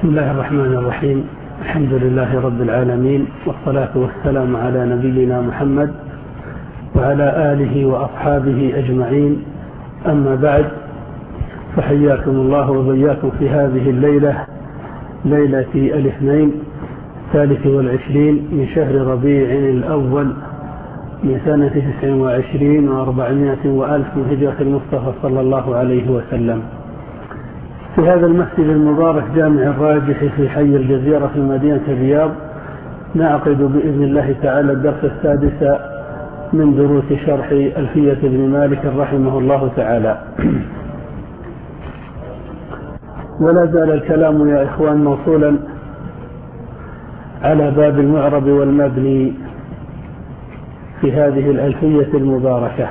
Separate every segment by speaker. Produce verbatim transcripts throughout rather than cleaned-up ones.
Speaker 1: بسم الله الرحمن الرحيم. الحمد لله رب العالمين، والصلاة والسلام على نبينا محمد وعلى آله وأصحابه أجمعين. أما بعد، فحياكم الله وبياكم في هذه الليلة، ليلة الاثنين الثالث والعشرين من شهر ربيع الأول من سنة تسع وعشرين وأربعمائة وألف من هجرة المصطفى صلى الله عليه وسلم، في هذا المسجد المبارك جامع الراجح في حي الجزيرة في مدينة الرياض. نعقد بإذن الله تعالى الدرس السادس من دروس شرح ألفية ابن مالك رحمه الله تعالى. ولا زال الكلام يا إخوان موصولا على باب المعرب والمبني في هذه الألفية المباركة.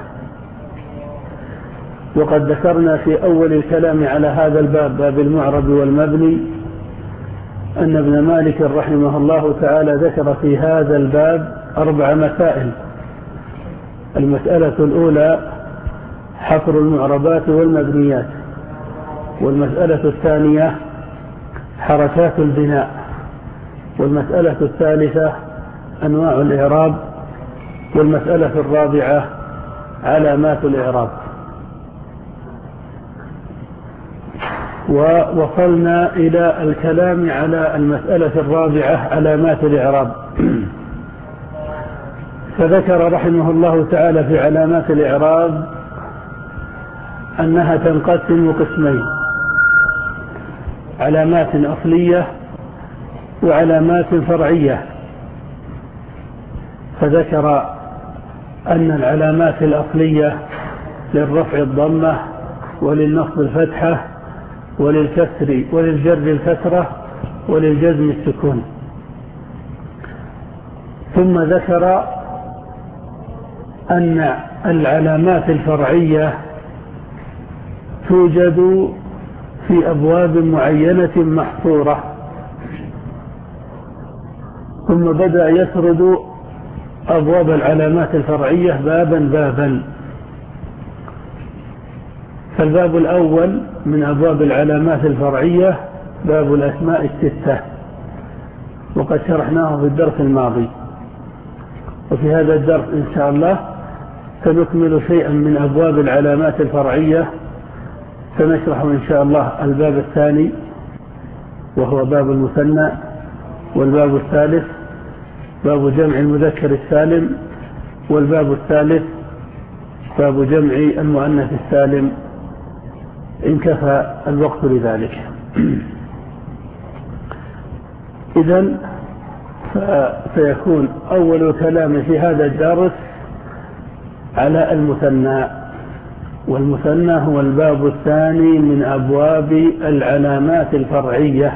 Speaker 1: وقد ذكرنا في أول الكلام على هذا الباب، باب المعرب والمبني، أن ابن مالك رحمه الله تعالى ذكر في هذا الباب أربع مسائل. المسألة الأولى حفر المعربات والمبنيات، والمسألة الثانية حركات البناء، والمسألة الثالثة أنواع الإعراب، والمسألة الرابعة علامات الإعراب. ووصلنا إلى الكلام على المسألة الرابعة علامات الإعراب. فذكر رحمه الله تعالى في علامات الإعراب أنها تنقسم قسمين: علامات أصلية وعلامات فرعية. فذكر أن العلامات الأصلية للرفع الضمة، وللنصب الفتحة، وللكسر وللجر الكسرة، وللجزم السكون. ثم ذكر أن العلامات الفرعية توجد في أبواب معينة محصورة. ثم بدأ يسرد أبواب العلامات الفرعية بابا بابا. فالباب الأول من أبواب العلامات الفرعية باب الأسماء الستة، وقد شرحناه في الدرس الماضي. وفي هذا الدرس إن شاء الله سنكمل شيئا من أبواب العلامات الفرعية. سنشرح إن شاء الله الباب الثاني وهو باب المثنى، والباب الثالث باب جمع المذكر السالم، والباب الثالث باب جمع المؤنث السالم إن كفى الوقت لذلك. إذن فسيكون أول كلام في هذا الدرس على المثنى، والمثنى هو الباب الثاني من أبواب العلامات الفرعية.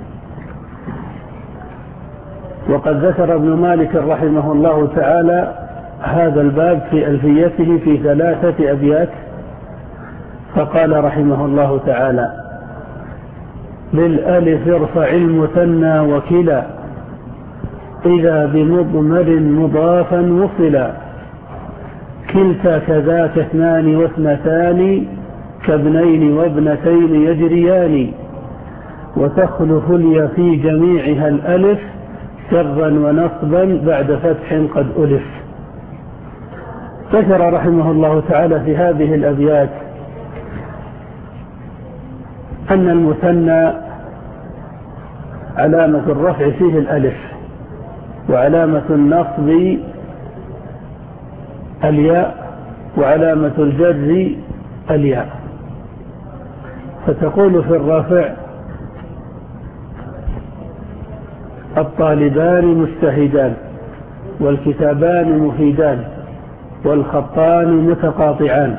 Speaker 1: وقد ذكر ابن مالك رحمه الله تعالى هذا الباب في ألفيته في ثلاثة أبيات. فقال رحمه الله تعالى: للألف ارفع المثنى وكلا، إذا بمضمر مضافا وصلا، كلتا كذاك اثنان واثنتان، كابنين وابنتين يجريان، وتخلف اليا في جميعها الألف، سرا ونصبا بعد فتح قد ألف. ذكر رحمه الله تعالى في هذه الأبيات أن المثنى علامة الرفع فيه الألف، وعلامة النصب الياء، وعلامة الجر الياء. فتقول في الرفع: الطالبان مجتهدان، والكتابان مفيدان، والخطان متقاطعان.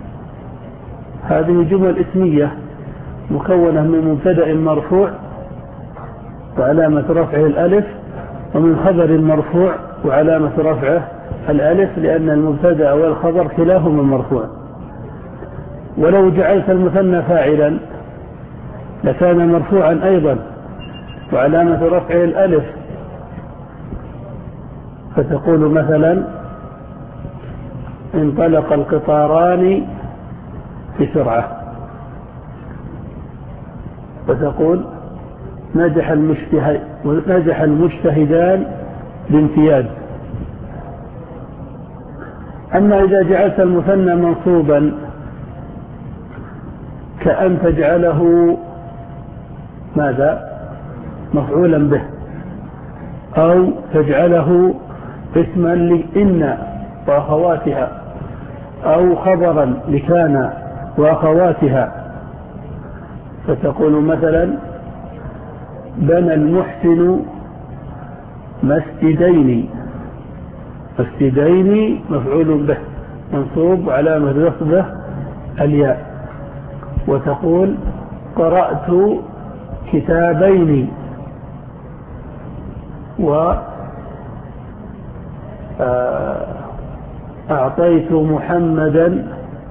Speaker 1: هذه جمل اسمية مكونة من مبتدأ مرفوع وعلامة رفعه الألف، ومن خبر مرفوع وعلامة رفعه الألف، لأن المبتدأ والخبر كلاهما مرفوع. ولو جعلت المثنى فاعلا لكان مرفوعا أيضا وعلامة رفعه الألف. فتقول مثلا: انطلق القطاران بسرعة، وتقول نجح المجتهد نجح المجتهدان بامتياز. أما إذا جعلت المثنى منصوبا كأن تجعله ماذا؟ مفعولا به، أو تجعله اسما لإن وأخواتها، أو خبرا لكان وأخواتها، فتقول مثلا بنى المحسن مسجدين. مسجدين مفعول به منصوب علامة رفعه الياء. وتقول قرأت كتابين وأعطيت محمدا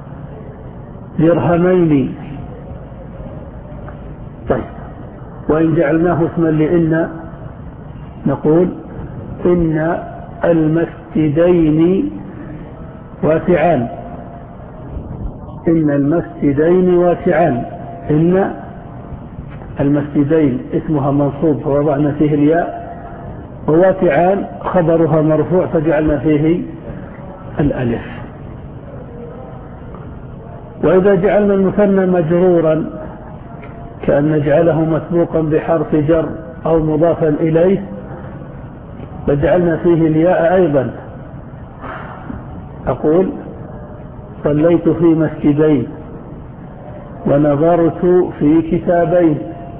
Speaker 1: درهمين. طيب، وإن جعلناه اسما لإن نقول إن المسجدين واسعان. إن المسجدين واسعان. إن المسجدين اسمها منصوب فوضعنا فيه الياء، وواسعان خبرها مرفوع فجعلنا فيه الألف. وإذا جعلنا المثنى مجرورا كأن نجعله مسبوقا بحرف جر أو مضافا إليه فجعلنا فيه الياء أيضا. أقول صليت في مسجدين ونظرت في كتابين.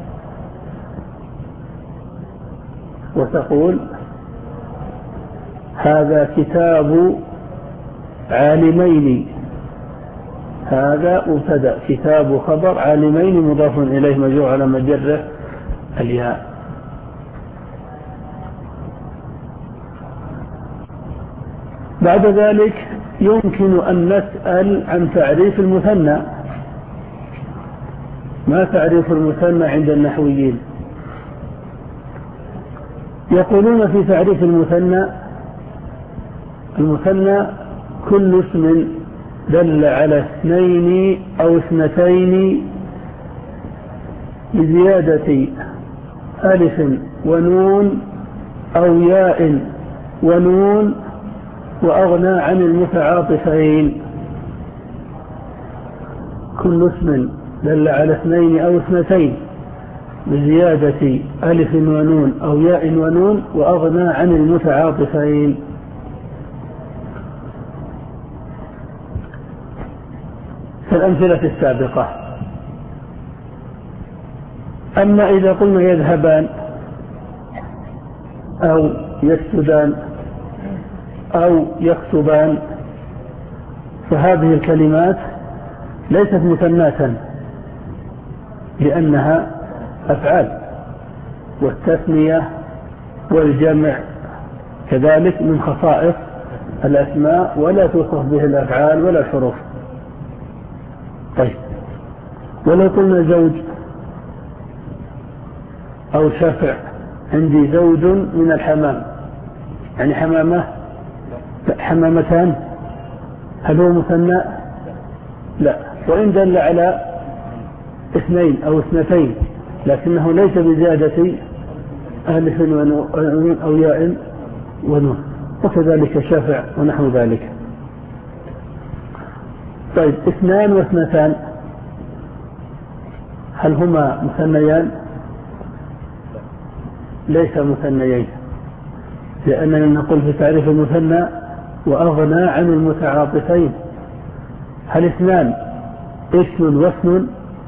Speaker 1: وتقول هذا كتاب عالمين. هذا مبتدأ، كتاب خبر، عالمين مضاف إليه مجرور على مجره الياء. بعد ذلك يمكن أن نسأل عن تعريف المثنى. ما تعريف المثنى عند النحويين؟ يقولون في تعريف المثنى: المثنى كل اسم دل على اثنين أو اثنتين بزيادة ألف ونون أو ياء ونون وأغنى عن المتعاطفين. كل اسم دل على اثنين أو اثنتين بزيادة ألف ونون أو ياء ونون وأغنى عن المتعاطفين. كالأمثلة السابقة. أما إذا قلنا يذهبان أو يسجدان أو يكتبان فهذه الكلمات ليست مثناة لأنها أفعال، والتثنية والجمع كذلك من خصائص الأسماء ولا توصف به الأفعال ولا الحروف. طيب، ولو قلنا زوج أو شفع، عندي زوج من الحمام، يعني حمامة حمامتان، هل هو مثنى؟ لا. وإن دل على اثنين أو اثنتين لكنه ليس بزيادة ألف ونون أو ياء ونون، وكذلك شافع ونحو ذلك. طيب، اثنان واثنتان هل هما مثنيان؟ ليس مثنيين، لأننا نقول في تعريف المثنى وأغنى عن المتعاطفين. هل اثنان اسم واسم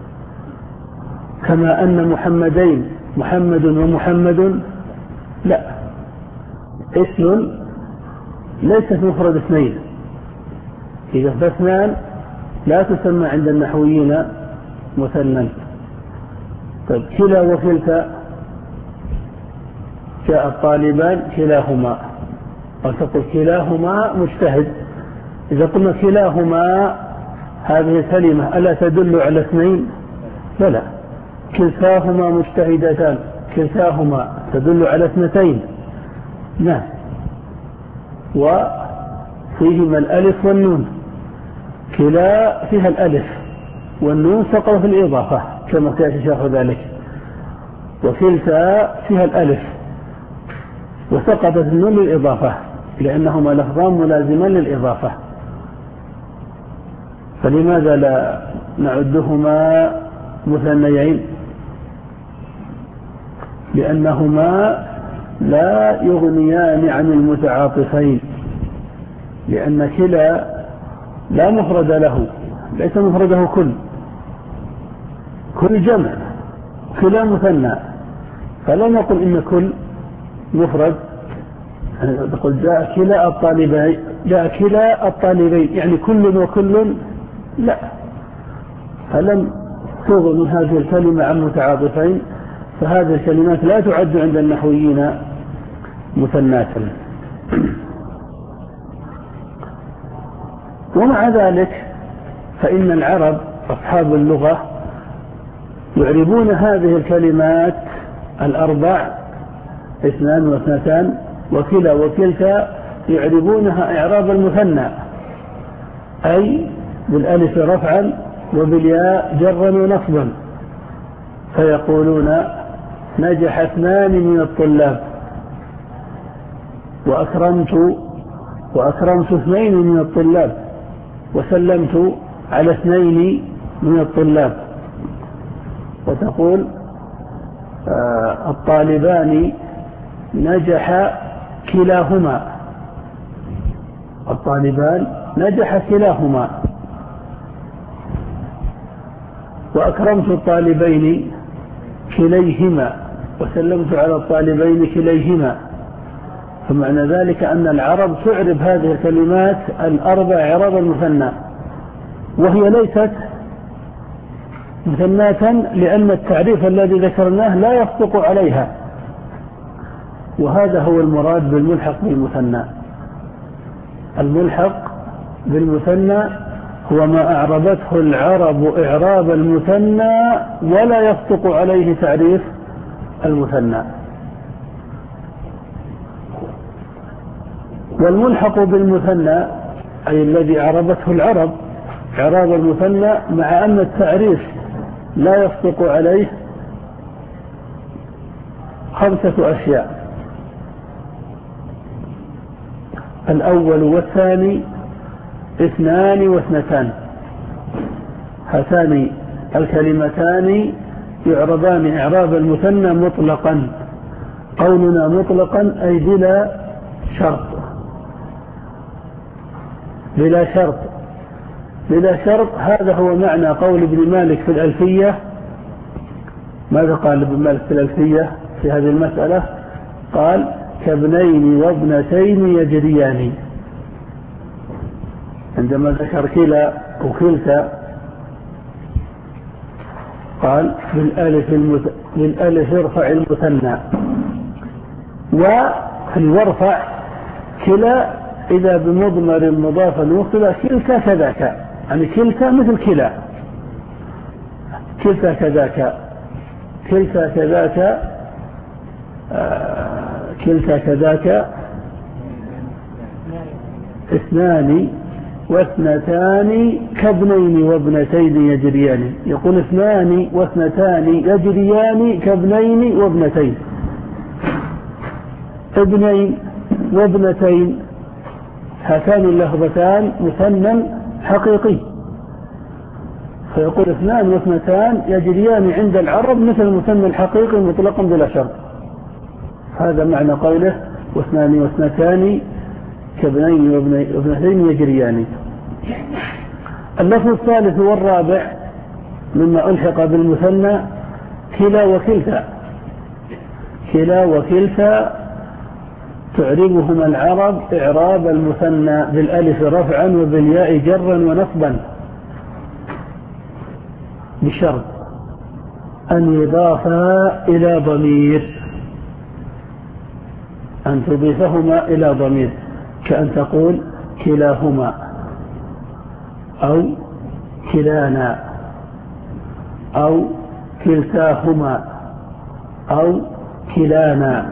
Speaker 1: كما أن محمدين محمد ومحمد؟ لا، اسم ليست مفرد اثنين، إذا فاثنان لا تسمى عند النحويين مثنى. طيب، كلا وكلتا، جاء الطالبان كلاهما، أو تقول كلاهما مجتهد. إذا قلنا كلاهما هذه الكلمة ألا تدل على اثنين؟ فلا، كلتاهما مجتهدتان، كلتاهما تدل على اثنتين. نعم، وفيهما الألف والنون، كلا فيها الألف والنون تقع في الإضافة كما سيأتي شرح ذلك. وكلتا فيها الألف وسقطت النون للإضافة لأنهما لفظان ملازمان للإضافة، فلماذا لا نعدهما مثنيين؟ لأنهما لا يغنيان عن المتعاطفين، لأن كلا لا مفرد له، ليس مفرده كل كل جمع، كلا مثنى، فلا نقول إن كل مفرد، تقول جاء كلا الطالبين، جاء كلا الطالبين يعني كل وكل، لا، فلم تغني هذه الكلمة عن متعاطفين، فهذه الكلمات لا تعد عند النحويين مثناة. ومع ذلك فإن العرب أصحاب اللغة يعربون هذه الكلمات الأربع، اثنان واثنتان وكلا وكلتا، يعربونها إعراب المثنى، أي بالألف رفعا وبالياء جرا ونصبا، فيقولون نجح اثنان من الطلاب، وأكرمت وأكرمت اثنين من الطلاب، وسلمت على اثنين من الطلاب. وتقول آه الطالبان نجح كلاهما، الطالبان نجح كلاهما، وأكرمت الطالبين كليهما، وسلمت على الطالبين كليهما. فمعنى ذلك أن العرب تعرب هذه الكلمات الأربع إعراب المثنى، وهي ليست مثناة لأن التعريف الذي ذكرناه لا يصدق عليها، وهذا هو المراد بالملحق بالمثنى. الملحق بالمثنى هو ما أعربته العرب إعراب المثنى ولا يصدق عليه تعريف المثنى. والملحق بالمثنى أي الذي عربته العرب إعراب المثنى مع أن التعريف لا يصدق عليه خمسة أشياء: الأول والثاني اثنان واثنتان، هاتان الكلمتان يعربان إعراب المثنى مطلقا. قولنا مطلقا أي بلا شرط، بلا شرط بلا شرط هذا هو معنى قول ابن مالك في الألفية. ماذا قال ابن مالك في الألفية في هذه المسألة؟ قال كابنين وابنتين يجريان. عندما ذكر كلا وكلتا قال بالألف, المت... بالألف ارفع المثنى، وارفع كلا إذا بمضمر مضاف وصل كلتا كذاك، يعني كلتا مثل كلا، كلتا كذاك، كلتا كذاك، آه كلتا كذاك، اثنان واثنتان كابنين وابنتين يجريان. يقول اثنان واثنتان يجريان كابنين وابنتين، ابنين وابنتين هاتان اللفظتان مثنى حقيقي، فيقول اثنان واثنتان يجريان عند العرب مثل المثنى الحقيقي مطلقا بلا شرط. هذا معنى قوله واثنان واثنتان كابنين وابنتين يجريان. اللفظ الثالث والرابع مما ألحق بالمثنى كلا وكلتا. كلا وكلتا تعربهما العرب إعراب المثنى بالألف رفعا وبالياء جرا ونصبا، بشرط أن يضافا إلى ضمير، أن تضيفهما إلى ضمير، كأن تقول كلاهما أو كلانا أو كلتاهما أو كلانا،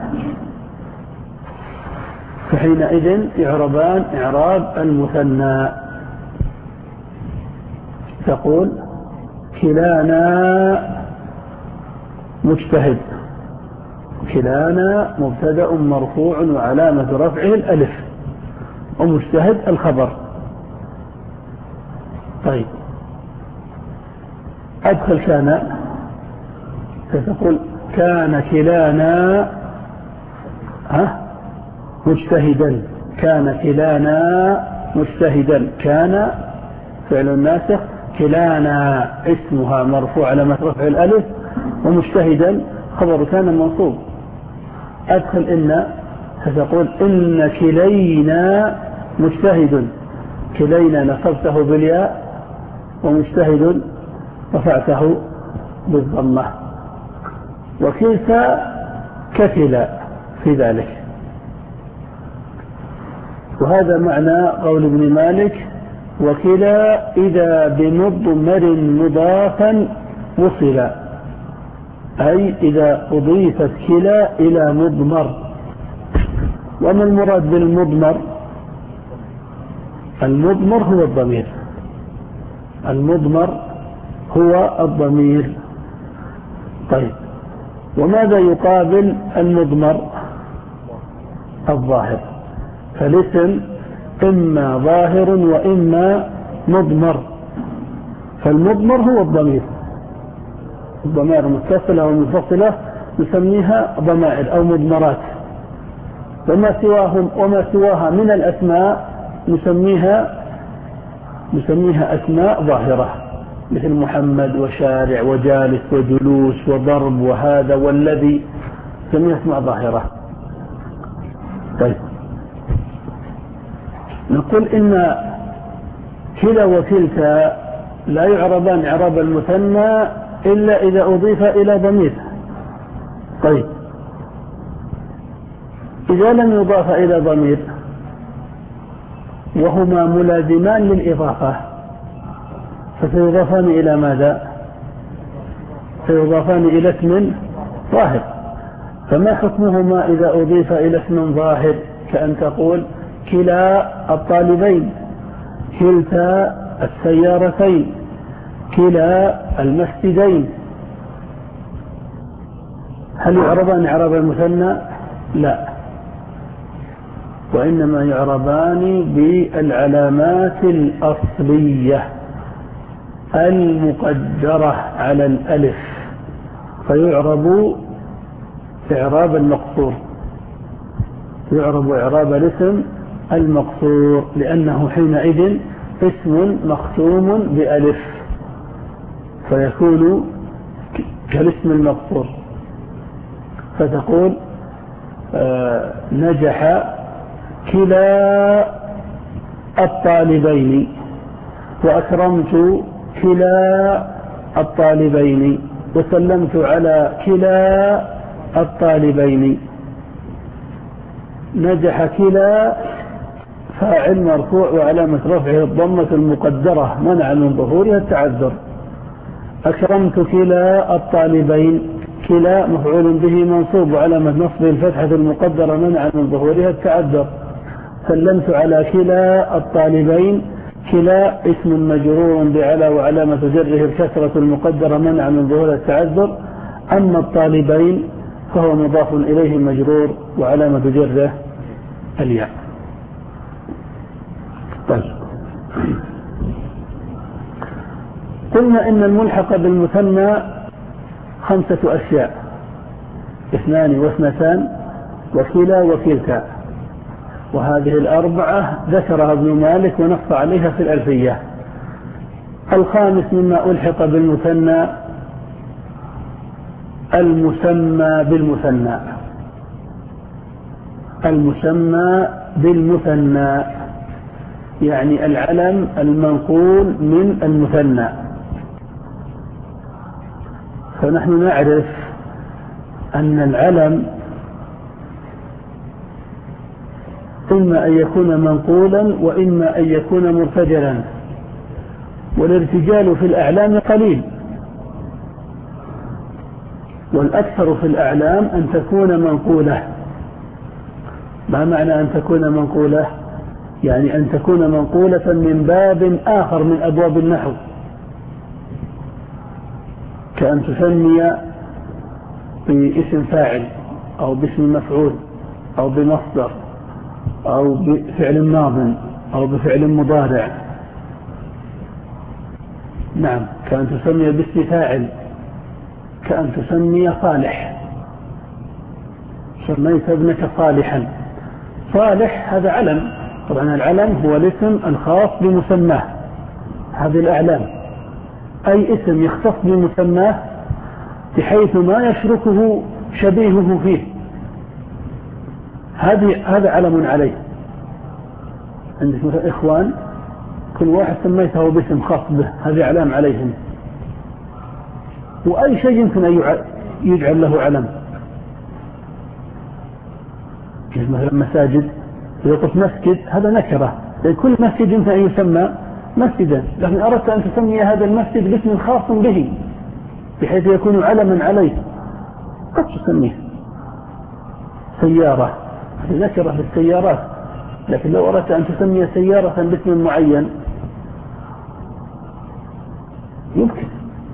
Speaker 1: فحينئذ يعربان إعراب المثنى. تقول كلانا مجتهد كلانا مبتدأ مرفوع وعلامة رفعه الألف، ومجتهد الخبر. طيب أدخل كان، ستقول كان كلانا ها مجتهدا، كان كلانا مجتهدا، كان فعل ناسخ، كلانا اسمها مرفوع علامة رفع الألف، ومجتهدا خبر كان منصوب. أدخل إن، ستقول إن كلينا مجتهد، كلينا نصبته بالياء، ومجتهد رفعته بالضمة. وكلتا ككلا في ذلك. وهذا معنى قول ابن مالك: وكلا إذا بمضمر مضافا وصل، أي إذا أضيفت كلا إلى مضمر. وما المراد بالمضمر؟ المضمر هو الضمير، المضمر هو الضمير. طيب وماذا يقابل المضمر؟ الظاهر. فالاسم إما ظاهر وإما مضمر. فالمضمر هو الضمير، الضمائر المتصلة والمنفصلة نسميها ضمائر أو مضمرات، وما سواهم وما سواها من الأسماء نسميها نسميها أسماء ظاهرة، مثل محمد وشارع وجالس وجلوس وضرب وهذا والذي، نسميها أسماء ظاهرة. طيب نقول إن كلا وكلتا لا يعربان إعراب المثنى إلا إذا أضيف إلى ضمير. طيب إذا لم يضاف إلى ضمير وهما ملازمان للإضافة فسيضافان إلى ماذا؟ سيضافان إلى اسم ظاهر. فما حكمهما إذا أضيف إلى اسم ظاهر؟ كأن تقول كلا الطالبين، كلتا السيارتين، كلا المسجدين. هل يعربان إعراب المثنى؟ لا، وإنما يعربان بالعلامات الأصلية المقدرة على الألف، فيعرب إعراب المقصور، يعرب إعراب الاسم المقصور، لأنه حينئذ اسم مختوم بألف فيكون كالاسم المقصور. فتقول آه نجح كلا الطالبين، وأكرمت كلا الطالبين، وسلمت على كلا الطالبين. نجح كلا فاعل مرفوع وعلامة رفعه الضمة المقدرة منع من ظهورها التعذر. أكرمت كلا الطالبين، كلا مفعول به منصوب وعلامة نصبه الفتحة المقدرة منع من ظهورها التعذر. سلمت على كلا الطالبين، كلا اسم مجرور بعلى وعلامة جره الكسرة المقدرة منع من ظهورها التعذر. أما الطالبين فهو مضاف إليه مجرور وعلامة جره الياء. طيب قلنا إن الملحق بالمثنى خمسة أشياء: اثنان واثنتان وكلا وكلتا، وهذه الأربعة ذكرها ابن مالك ونص عليها في الألفية. الخامس مما ألحق بالمثنى المسمى بالمثنى، المسمى بالمثنى يعني العلم المنقول من المثنى. فنحن نعرف أن العلم إما أن يكون منقولا وإما أن يكون مرتجلا، والارتجال في الأعلام قليل، والأكثر في الأعلام أن تكون منقولة. ما معنى أن تكون منقولة؟ يعني أن تكون منقولة من باب آخر من أبواب النحو، كأن تسمي باسم فاعل أو باسم مفعول أو بمصدر أو بفعل ماض أو بفعل مضارع. نعم، كأن تسمي باسم فاعل، كأن تسمي صالح، سميت ابنك صالحا. صالح هذا علم، طبعا العلم هو الاسم الخاص بمسماه، هذه الأعلام أي اسم يختص بمسماه بحيث ما يشركه شبيهه فيه، هذه هذا علم عليه. عندك مثلا إخوان، كل واحد سميته باسم خاص به، هذا علم عليهم. وأي شيء يمكن أن يجعل له علم، مثلا مساجد، إذا قلت مسجد هذا نكرة، كل مسجد يمكن أن يسمى مسجدا، لكن أردت أن تسمي هذا المسجد باسم خاص به بحيث يكون علما عليه، قد تسميه سيارة، هذه نكرة للسيارات، لكن لو أردت أن تسمي سيارة باسم معين يمكن.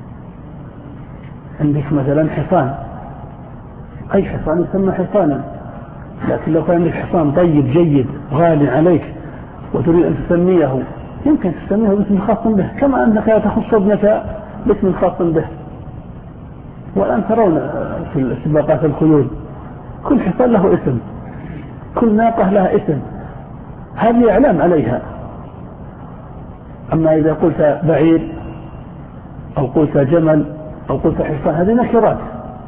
Speaker 1: عندك مثلا حصان، أي حصان يسمى حصانا، لكن لو كان عندك حصان طيب جيد غالي عليك وتريد أن تسميه يمكن تسميه باسم خاص به، كما أنك تخص ابنك باسم خاص به. والآن ترون في سباقات الخيول كل حصان له اسم، كل ناقة لها اسم، هذه أعلام عليها. أما إذا قلت بعير أو قلت جمل أو قلت حصان هذه نكرات،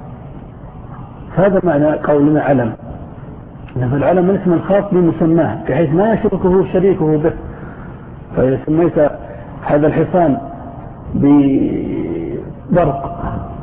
Speaker 1: هذا معنى قولنا علم. فالعلم الاسم الخاص بمسماه بحيث ما يشركه شريكه به. فإذا سميت هذا الحصان ببرق،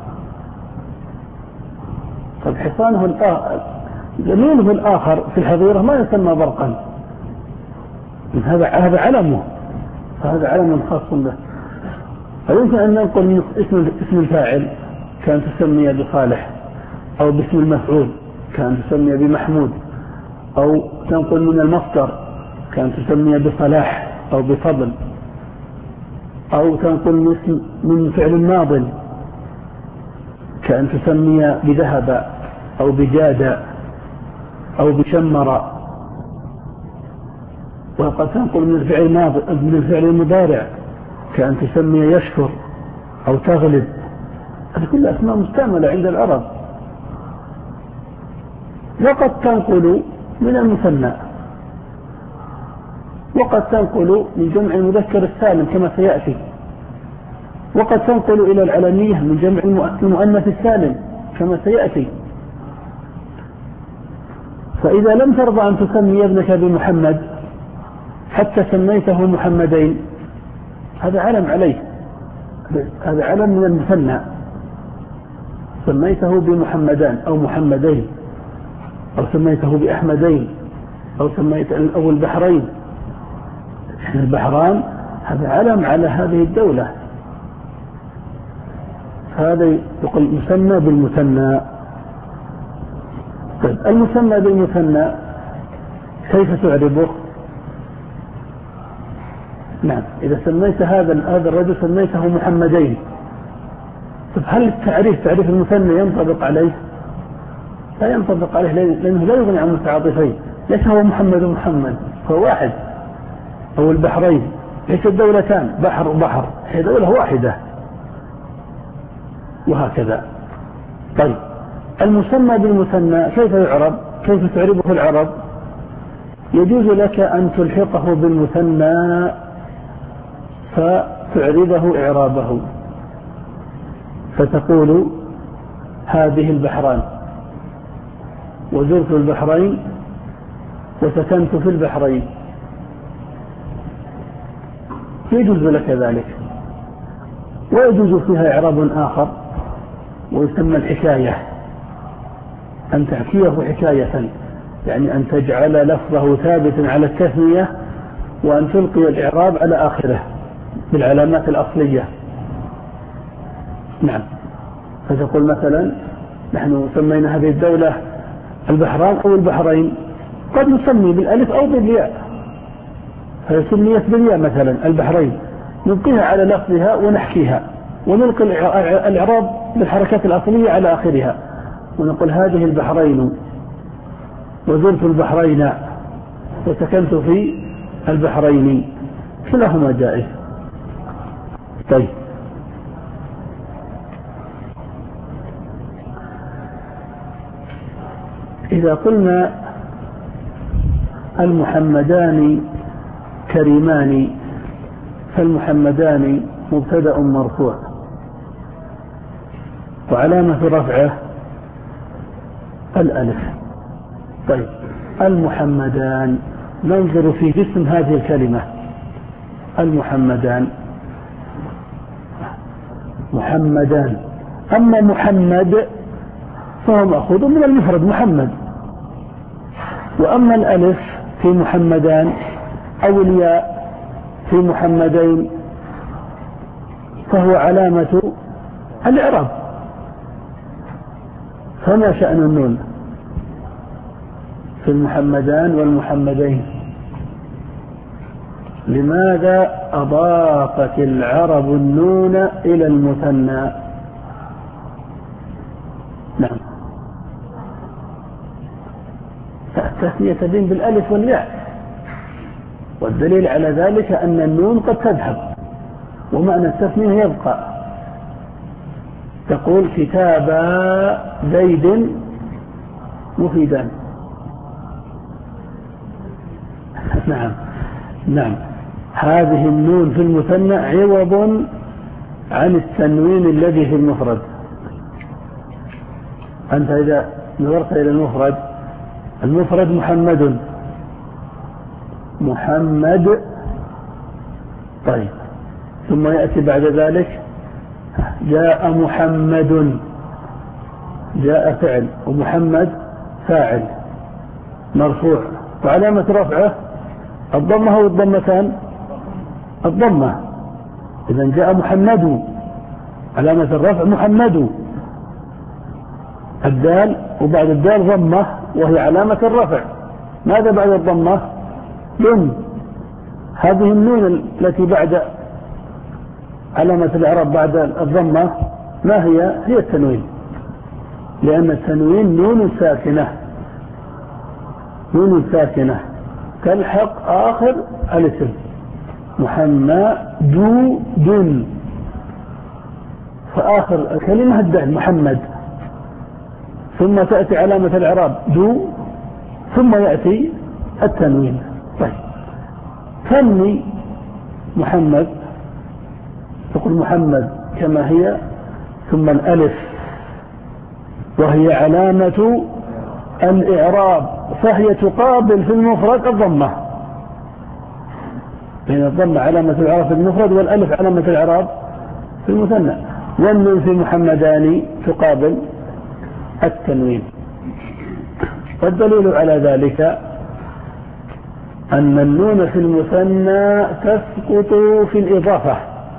Speaker 1: فالحصان هو الآخر، زميله الآخر في الحظيرة ما يسمى برقا، هذا هذا علمه، فهذا علم خاص به. فيمكن أن ننقل من اسم اسم الفاعل كان تسمي بصالح، أو باسم المفعول كان تسمي بمحمود، أو تنقل من المصدر كان تسمي بصلاح أو بفضل، أو تنقل من فعل ماض كأن تسمي بذهب أو بجاد أو بشمر، وقد تنقل من الفعل ماض من الفعل المضارع كأن تسمي يشكر أو تغلب. هذه كلها أسماء مستعملة عند العرب. وقد تنقل من المثنى، وقد تنقل من جمع المذكر السالم كما سيأتي، وقد تنقل إلى العلمية من جمع المؤنث السالم كما سيأتي. فإذا لم ترضى أن تسمي ابنك بمحمد حتى سميته محمدين، هذا علم عليه، هذا علم من المثنى، سميته بمحمدان أو محمدين، أو سميته بأحمدين، أو سميت أو البحرين، البحران هذا علم على هذه الدولة، هذا يقول مسمى بالمثنى. طيب المسمى بالمثنى كيف تعربه؟ نعم، إذا سميت هذا هذا الرجل سميته محمدين، طيب هل التعريف تعريف المثنى ينطبق عليه؟ لا ينطبق عليه، لأنه لا يغني عن متعاطفين، ليس هو محمد ومحمد، هو واحد. أو البحرين، ليس الدولتان بحر وبحر، هي دولة واحدة، وهكذا. طيب المسمى بالمثنى كيف يعرب؟ كيف تعربه العرب؟ يجوز لك أن تلحقه بالمثنى فتعربه إعرابه، فتقول هذه البحران، وزرت البحرين، وسكنت في البحرين، يجوز لك ذلك. ويجوز فيها إعراب آخر ويسمى الحكاية، أن تحكيه حكاية، يعني أن تجعل لفظه ثابتا على التثنية وأن تلقي الإعراب على آخره بالعلامات الأصلية. نعم، فتقول مثلا نحن سمينا هذه الدولة البحران أو البحرين، قد نسمي بالألف أو بالياء، فسميت بالياء مثلا البحرين، نلقيها على لفظها ونحكيها ونلقي الإعراب بالحركات الأصلية على آخرها، ونقول هذه البحرين وزرت البحرين وسكنت في البحرين، كلاهما جائز. طيب، إذا قلنا المحمدان كريمان فالمحمدان مبتدأ مرفوع وعلامة رفعه الألف. طيب، المحمدان ننظر في جسم هذه الكلمة. المحمدان محمدان، أما محمد فهو مأخوذ من المفرد محمد، وأما الألف في محمدان أو الياء في محمدين فهو علامة الإعراب. فما شأن النون في المحمدان والمحمدين؟ لماذا أضافت العرب النون إلى المثنى؟ نعم، التثنية تبين بالألف والياء، والدليل على ذلك أن النون قد تذهب ومعنى التثنية يبقى. تقول كتابا زيد مفيدان. نعم نعم، هذه النون في المثنى عوض عن التنوين الذي في المفرد. أنت إذا نظرت إلى المفرد، المفرد محمد محمد، طيب، ثم يأتي بعد ذلك جاء محمد، جاء فعل ومحمد فاعل مرفوع، وعلامة رفعه الضمة أو الضمتان؟ الضمة. إذن جاء محمد، علامة الرفع محمد، الدال وبعد الدال ضمة وهي علامة الرفع. ماذا بعد الضمة؟ نون. هذه النون التي بعد علامة الإعراب بعد الضمة ما هي؟ هي التنوين، لأن التنوين نون ساكنة، نون ساكنة تلحق آخر الاسم. محمد دون، فآخر الكلمة الدال محمد، ثم تأتي علامة الإعراب دو، ثم يأتي التنوين. طيب، ثني محمد، تقول محمد كما هي ثم الألف وهي علامة الإعراب، فهي تقابل في المفرد الضمة، لأن الضمة علامة الإعراب في المفرد والألف علامة الإعراب في المثنى، والنون في محمدان تقابل التنوين. والدليل على ذلك أن النون في المثنى تسقط في الإضافة،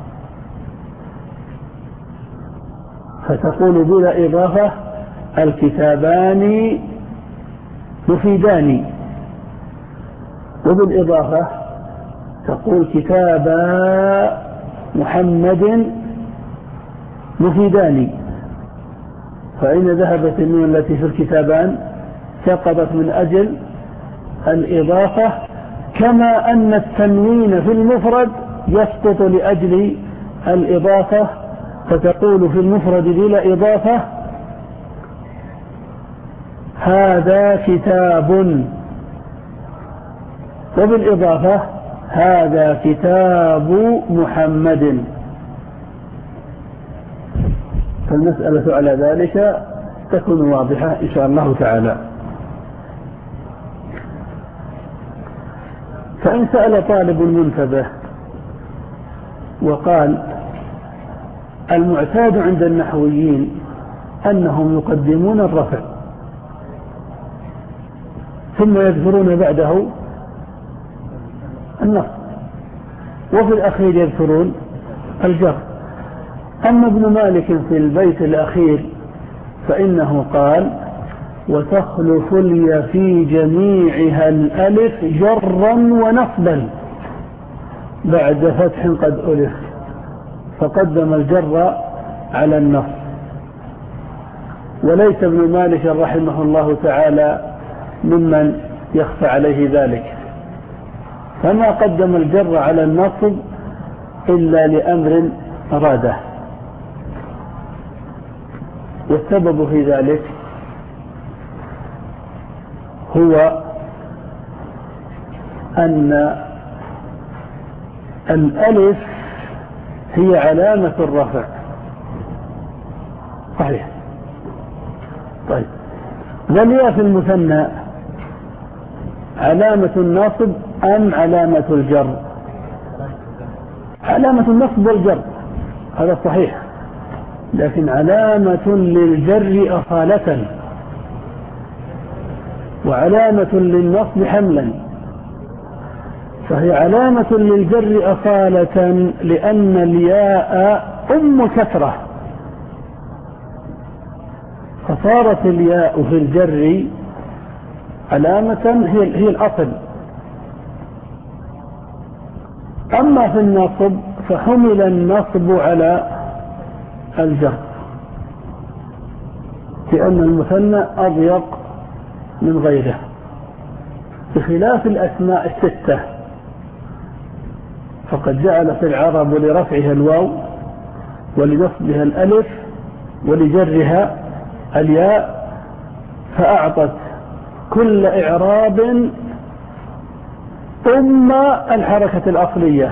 Speaker 1: فتقول بلا إضافة الكتابان مفيدان، وبالإضافة تقول كتابا محمد مفيدان. فأين ذهبت النون التي في الكتابان؟ سقطت من أجل الإضافة، كما أن التنوين في المفرد يسقط لأجل الإضافة، فتقول في المفرد بلا إضافة هذا كتاب، وبالإضافة هذا كتاب محمد. فالمسألة على ذلك تكون واضحة إن شاء الله تعالى. فإن سأل طالب منتبه وقال المعتاد عند النحويين أنهم يقدمون الرفع ثم يذكرون بعده النصب، وفي الأخير يذكرون الجر. أما ابن مالك في البيت الأخير فإنه قال وتخلف اليا في جميعها الألف جرا ونصبا بعد فتح قد ألف، فقدم الجر على النصب. وليس ابن مالك رحمه الله تعالى ممن يخفى عليه ذلك، فما قدم الجر على النصب إلا لأمر أراده. والسبب في ذلك هو أن الألف هي علامة الرفع. صحيح. طيب، والياء في المثنى علامة النصب أم علامة الجر؟ علامة النصب والجر، هذا صحيح، لكن علامة للجر أصالة وعلامة للنصب حملا. فهي علامة للجر أصالة لأن الياء أم كثرة، فصارت الياء في الجر علامة هي, هي الأصل. أما في النصب فحمل النصب على الجر، لأن المثنى أضيق من غيره، بخلاف الأسماء الستة، فقد جعلت العرب لرفعها الواو ولنصبها الألف ولجرها الياء، فأعطت كل إعراب أم الحركة الأصلية،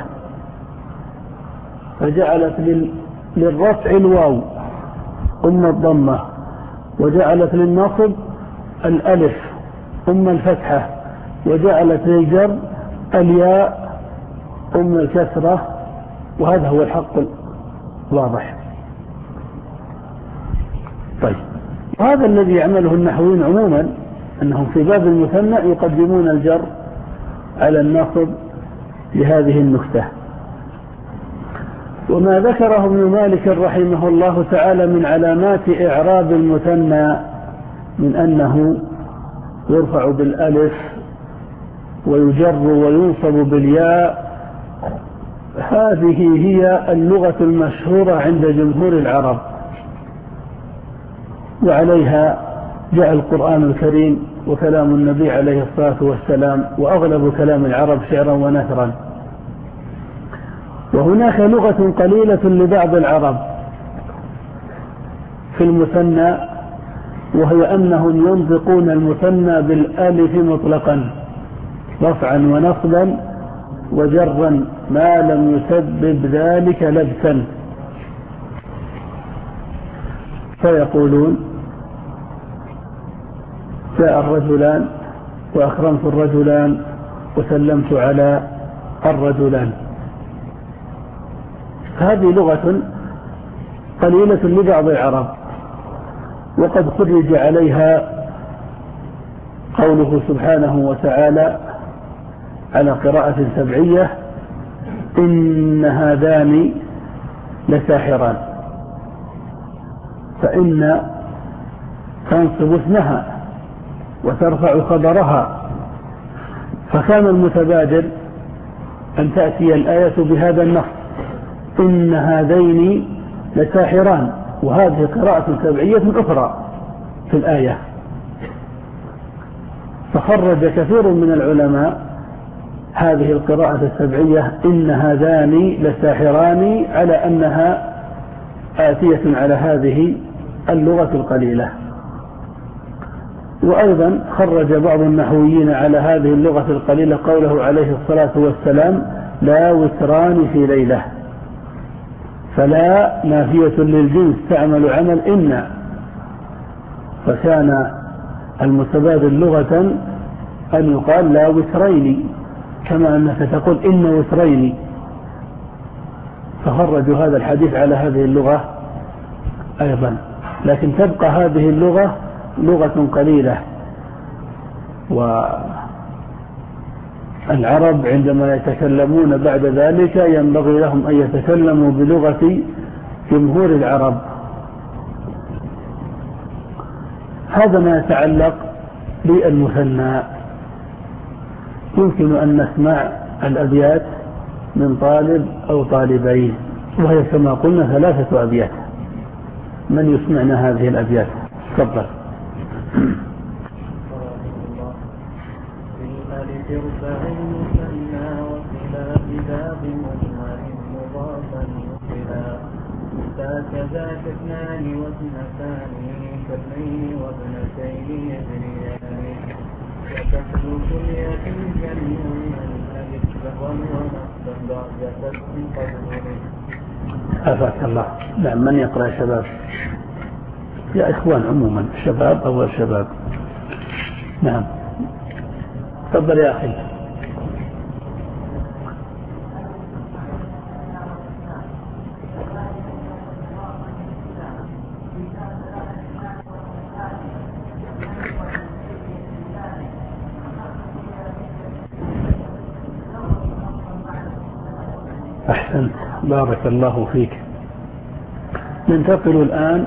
Speaker 1: فجعلت للرفع الواو أم الضمة، وجعلت للنصب الألف أم الفتحة، وجعلت للجر الياء أم الكسرة، وهذا هو الحق الواضح. طيب، وهذا الذي يعمله النحويين عموما، أنهم في باب المثنى يقدمون الجر على النصب لهذه النكتة. وما ذكره ابن مالك رحمه الله تعالى من علامات إعراب المثنى من أنه يرفع بالألف ويجر وينصب بالياء، هذه هي اللغة المشهورة عند جمهور العرب، وعليها جاء القرآن الكريم وكلام النبي عليه الصلاة والسلام، وأغلب كلام العرب شعرا ونثرا. وهناك لغة قليلة لبعض العرب في المثنى، وهي أنهم ينطقون المثنى بالألف مطلقا رفعا ونصبا وجرا ما لم يسبب ذلك لبسا، فيقولون جاء الرجلان وأكرمت الرجلان وسلمت على الرجلان. هذه لغة قليلة لبعض العرب، وقد خرج عليها قوله سبحانه وتعالى على قراءة سبعية: إن هذان لساحران. فإن تنصب اسمها وترفع خبرها، فكان المتبادر أن تأتي الآية بهذا النص: إن هذين لساحران، وهذه قراءة سبعية أخرى في الآية. فخرج كثير من العلماء هذه القراءة السبعية إن هذان لساحران على أنها آتية على هذه اللغة القليلة. وأيضا خرج بعض النحويين على هذه اللغة القليلة قوله عليه الصلاة والسلام: لا وتران في ليلة. فلا نافية للجنس تعمل عمل إن، فكان المتبادل لغة أن يقال لا وترين، كما أنك تقول إن وترين. فخرجوا هذا الحديث على هذه اللغة أيضا، لكن تبقى هذه اللغة لغة قليلة. والعرب عندما يتكلمون بعد ذلك ينبغي لهم أن يتكلموا بلغة جمهور العرب. هذا ما يتعلق بالمثنى. يمكن أن نسمع الأبيات من طالب أو طالبين، وهي كما قلنا ثلاثة أبيات. من يسمعنا هذه الأبيات؟ تفضل.
Speaker 2: ارفع المثنى وخلاف باب مضمر مضافا وخلاف فكذاك اثنان واثنتان كاثنين وابنتين يجريان وتسلك اليتيم كالنون الالف لغوا ونصبا بعد فتح قبله.
Speaker 1: عافاك الله. نعم، من يقرأ يا شباب؟ يا إخوان عموما، شباب أو غير شباب. نعم، تفضل يا أخي. أحسنت، بارك الله فيك. ننتقل الآن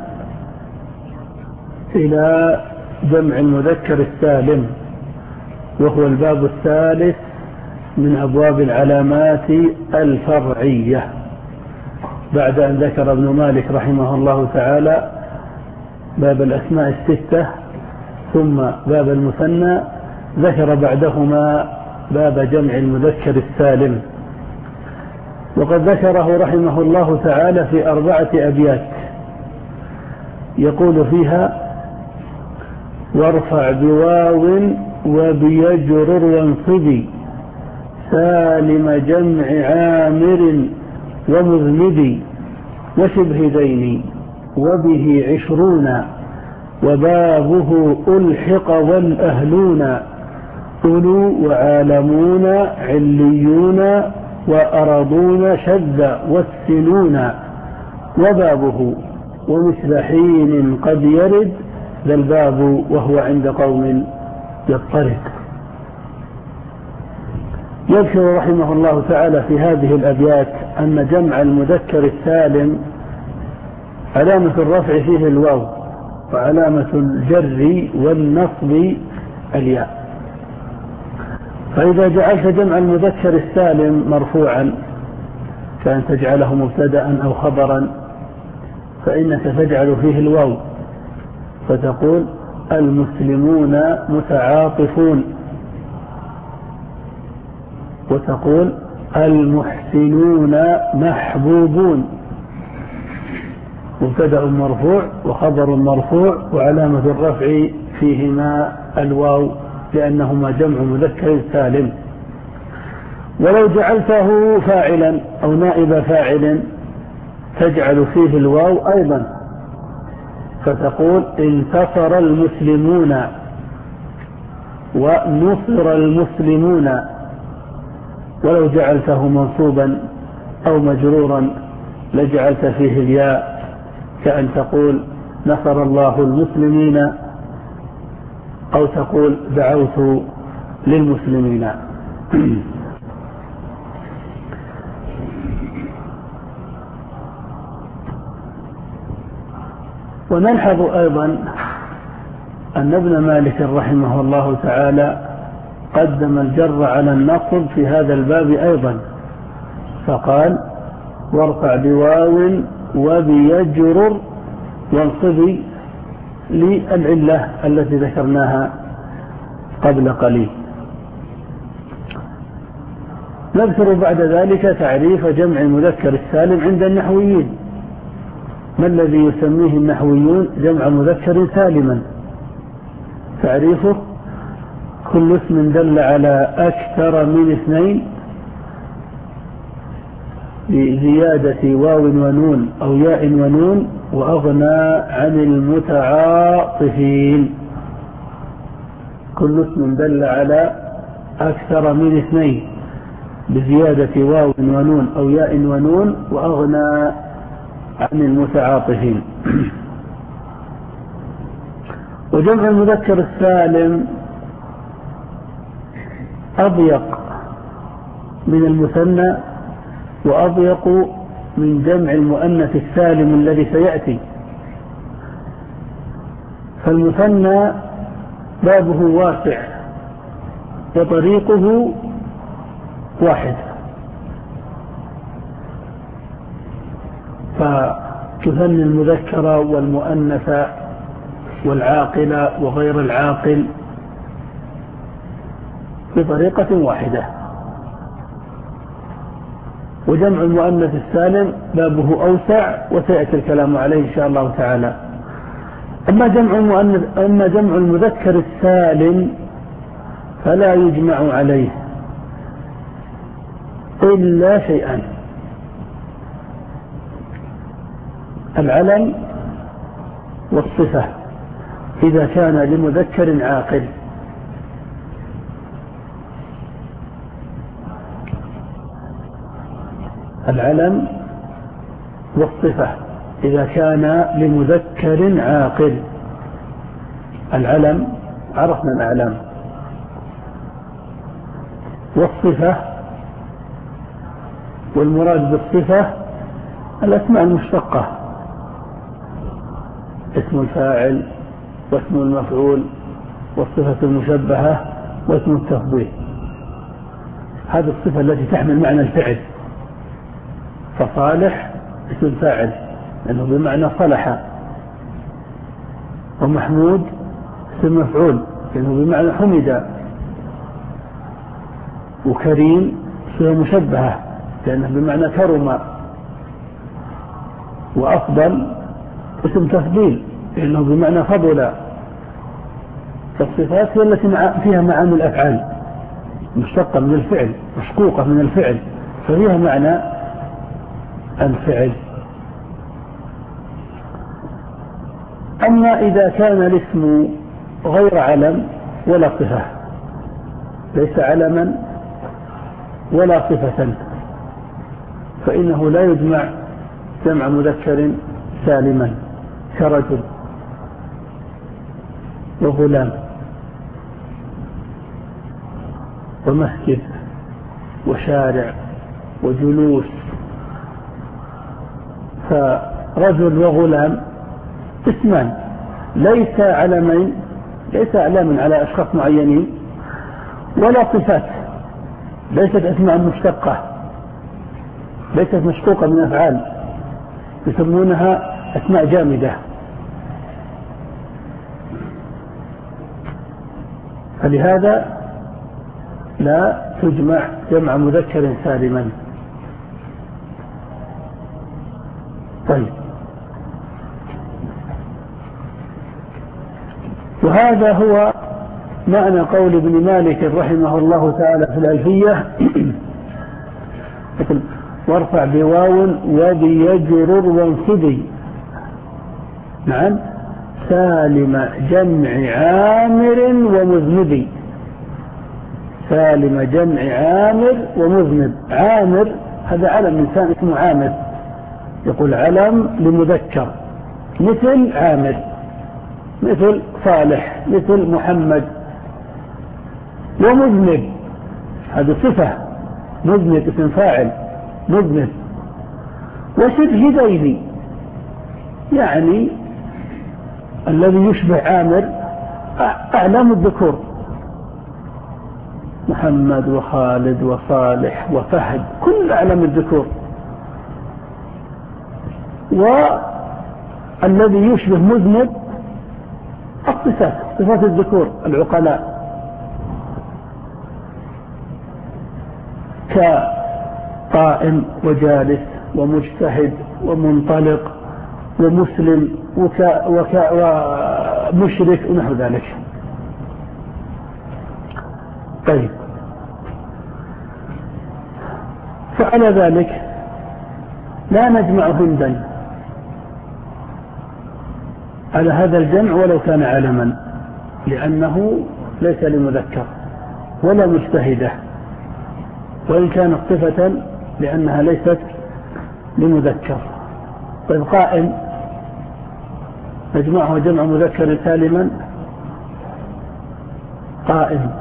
Speaker 1: إلى جمع المذكر السالم، وهو الباب الثالث من أبواب العلامات الفرعية، بعد أن ذكر ابن مالك رحمه الله تعالى باب الأسماء الستة ثم باب المثنى، ذكر بعدهما باب جمع المذكر السالم. وقد ذكره رحمه الله تعالى في أربعة أبيات، يقول فيها: وارفع بواو وبيجرر وانصبي سالم جمع عامر ومذنبي وشبه ذين وبه عشرون وبابه ألحق والأهلون أولو وعالمون عليون وأرضون شذ والسنون وبابه ومثل حين قد يرد ذا الباب وهو عند قوم يضطرد. يذكر رحمه الله تعالى في هذه الأبيات أن جمع المذكر السالم علامة الرفع فيه الواو، وعلامة الجر والنصب الياء. فإذا جعلت جمع المذكر السالم مرفوعا كان تجعله مبتدأ أو خبرا، فإنك تجعل فيه الواو فتقول المسلمون متعاطفون، وتقول المحسنون محبوبون. مبتدأ مرفوع وخبر مرفوع وعلامة الرفع فيهما الواو لأنهما جمع مذكر سالم. ولو جعلته فاعلا أو نائب فاعل تجعل فيه الواو أيضا، فتقول انتصر المسلمون ونصر المسلمون. ولو جعلته منصوبا أو مجرورا لجعلت فيه الياء، كأن تقول نصر الله المسلمين أو تقول دعوت للمسلمين. ونلحظ أيضا أن ابن مالك رحمه الله تعالى قدم الجر على النصب في هذا الباب أيضا، فقال وارفع بواو وبيجرر وانصبي للعلة التي ذكرناها قبل قليل. نذكر بعد ذلك تعريف جمع المذكر السالم عند النحويين. ما الذي يسميه النحويون جمع مذكر سالما؟ تعريفه: كل اسم دل على أكثر من اثنين بزيادة واو ونون أو ياء ونون وأغنى عن المتعاطفين. كل اسم دل على أكثر من اثنين بزيادة واو ونون أو ياء ونون وأغنى عن المتعاطفين. وجمع المذكر السالم أضيق من المثنى وأضيق من جمع المؤنث السالم الذي سيأتي. فالمثنى بابه واسع وطريقه واحد، فتثني المذكر والمؤنث والعاقل وغير العاقل بطريقة واحدة. وجمع المؤنث السالم بابه أوسع وسيأتي الكلام عليه إن شاء الله تعالى. أما جمع المؤنث أما جمع المذكر السالم فلا يجمع عليه إلا شيئان: العلم والصفة إذا كان لمذكر عاقل. العلم والصفة إذا كان لمذكر عاقل. العلم عرفنا الأعلام، والصفة والمراد بالصفة الأسماء المشتقة: اسم الفاعل واسم المفعول والصفة المشبهة واسم التفضيل. هذه الصفة التي تحمل معنى الفعل. فصالح اسم فاعل لأنه بمعنى صلح، ومحمود اسم مفعول لأنه بمعنى حمد، وكريم صفة مشبهة لأنه بمعنى كرم، وأفضل اسم تفضيل لأنه بمعنى فضل. فالصفات هي التي فيها معاني الأفعال، مشتقة من الفعل، مشقوقة من الفعل، ففيها معنى الفعل. أما إذا كان الاسم غير علم ولا صفة، ليس علما ولا صفة، فإنه لا يجمع جمع مذكر سالما، كرجل وغلام ومسجد وشارع وجلوس. فرجل وغلام اسمان ليس علمين، ليس علما على أشخاص معينين، ولا صفات، ليست أسماء مشتقة، ليست مشقوقة من أفعال، يسمونها أسماء جامدة. فلهذا لا تجمع جمع مذكر سالما. طيب، وهذا هو معنى قول ابن مالك رحمه الله تعالى في الألفية: وارفع بواو وبيجرر وانصبي. نعم، سالم جمع عامر ومذنب. سالم جمع عامر ومذنب. عامر هذا علم إنسان اسمه عامر، يقول علم لمذكر، مثل عامر، مثل صالح، مثل محمد. ومذنب هذا صفة، مذنب اسم فاعل، مذنب. وشبه ذيل يعني الذي يشبه عامر أعلام الذكور: محمد وخالد وصالح وفهد، كل أعلام الذكور. والذي يشبه مذنب الصفات، صفات الذكور العقلاء، كقائم وجالس ومجتهد ومنطلق ومسلم وكا وكا ومشرك ونحو ذلك. طيب، فعلى ذلك لا نجمع هندا على هذا الجمع ولو كان علما، لأنه ليس لمذكر، ولا مجتهدة وإن كانت صفة لأنها ليست لمذكر. طيب، قائم نجمعه جمع مذكر سالما. قائم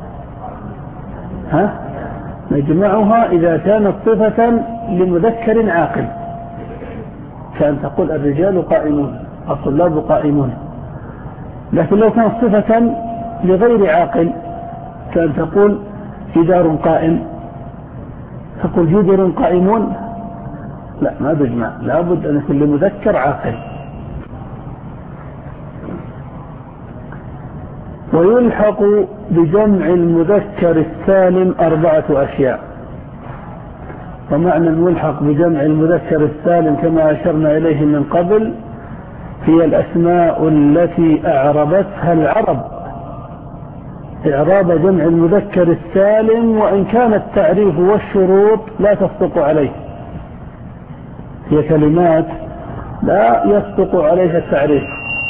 Speaker 1: ها نجمعها إذا كانت صفة لمذكر عاقل، كان تقول الرجال قائمون، الطلاب قائمون. لكن لو كانت صفة لغير عاقل كان تقول جدار قائم، تقول جدر قائمون. لا، ما بجمع، لابد أن يكون لمذكر عاقل. ويلحق بجمع المذكر السالم أربعة أشياء. ومعنى الملحق بجمع المذكر السالم كما أشرنا إليه من قبل هي الأسماء التي أعربتها العرب إعراب جمع المذكر السالم، وإن كان التعريف والشروط لا تصدق عليه. هي كلمات لا يصدق عليها التعريف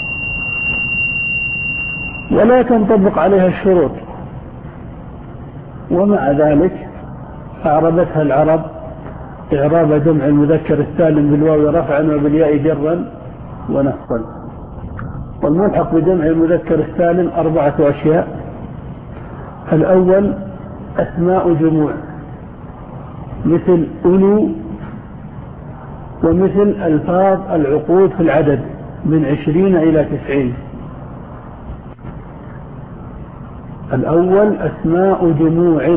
Speaker 1: ولا تنطبق عليها الشروط، ومع ذلك أعربتها العرب إعراب جمع المذكر السالم بالواو رفعا وبالياء جرا ونصبا. والملحق بجمع المذكر السالم أربعة أشياء. الأول أسماء جموع مثل أولو، ومثل ألفاظ العقود في العدد من عشرين إلى تسعين. الأول أسماء جموع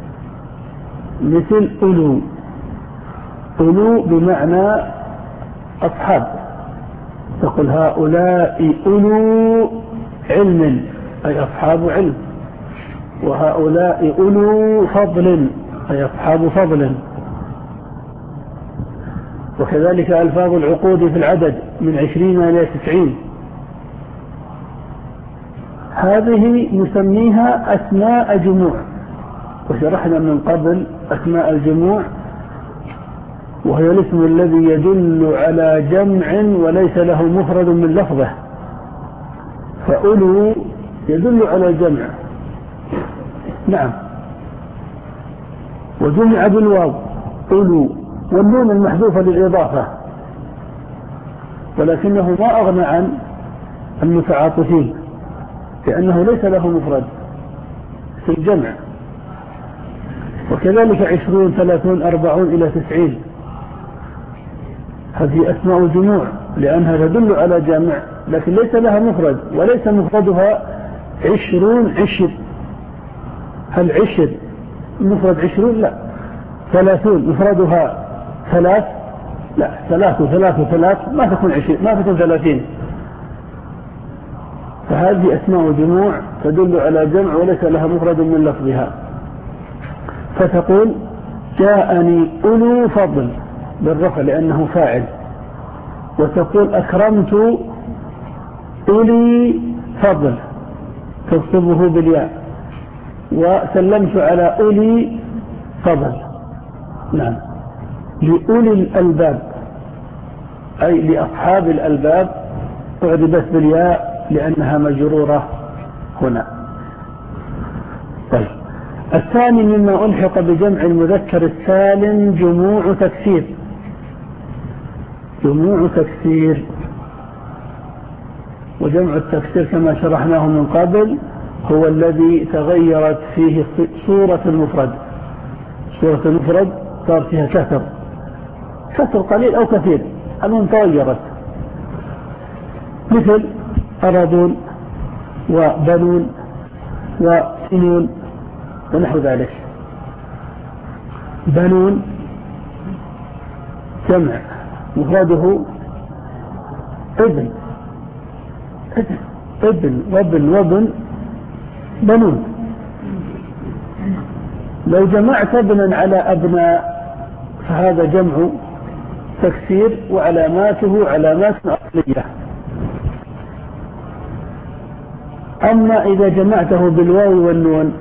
Speaker 1: مثل أولو. أولو بمعنى أصحاب، تقول هؤلاء أولو علم أي أصحاب علم، وهؤلاء أولو فضل أي أصحاب فضل. وكذلك ألفاظ العقود في العدد من عشرين إلى تسعين، هذه نسميها أسماء جموع. وشرحنا من قبل أسماء الجموع، وهي الاسم الذي يدل على جمع وليس له مفرد من لفظه. فأولو يدل على الجمع، نعم، وجمع بالواو أولو، والنون المحذوفة للإضافة، ولكنه ما أغنى عن المتعاطفين لأنه ليس له مفرد في الجمع. وكذلك عشرون ثلاثون أربعون إلى تسعين، هذه أسماء جموع لأنها تدل على جمع لكن ليس لها مفرد، وليس مفردها عشرون عشر. هل عشر مفرد عشرون؟ لا. ثلاثون مفردها ثلاث؟ لا. ثلاث وثلاث وثلاث ما تكون عشرين، ما تكون ثلاثين. فهذه أسماء جموع تدل على جمع وليس لها مفرد من لفظها. فتقول جاءني أولو فضل بالرفع لأنه فاعل، وتقول أكرمت أولي فضل تنصبه بالياء، وسلمت على أولي فضل. نعم، لأولي الألباب أي لأصحاب الألباب أعربت بالياء لأنها مجرورة هنا. طيب، الثاني مما ألحق بجمع المذكر السالم جموع تكسير. جموع تكسير، وجمع التكسير كما شرحناه من قبل هو الذي تغيرت فيه صورة المفرد. صورة المفرد صار فيها كسر، كسر قليل أو كثير، المهم تغيرت، مثل أرضون وبنون وسنون ونحو ذلك. بنون جمع مفرده ابن ابن ابن وابن وابن بنون. لو جمعت ابنا على أبناء فهذا جمع تكسير، وعلاماته علامات أصلية. أما إذا جمعته بالواو والنون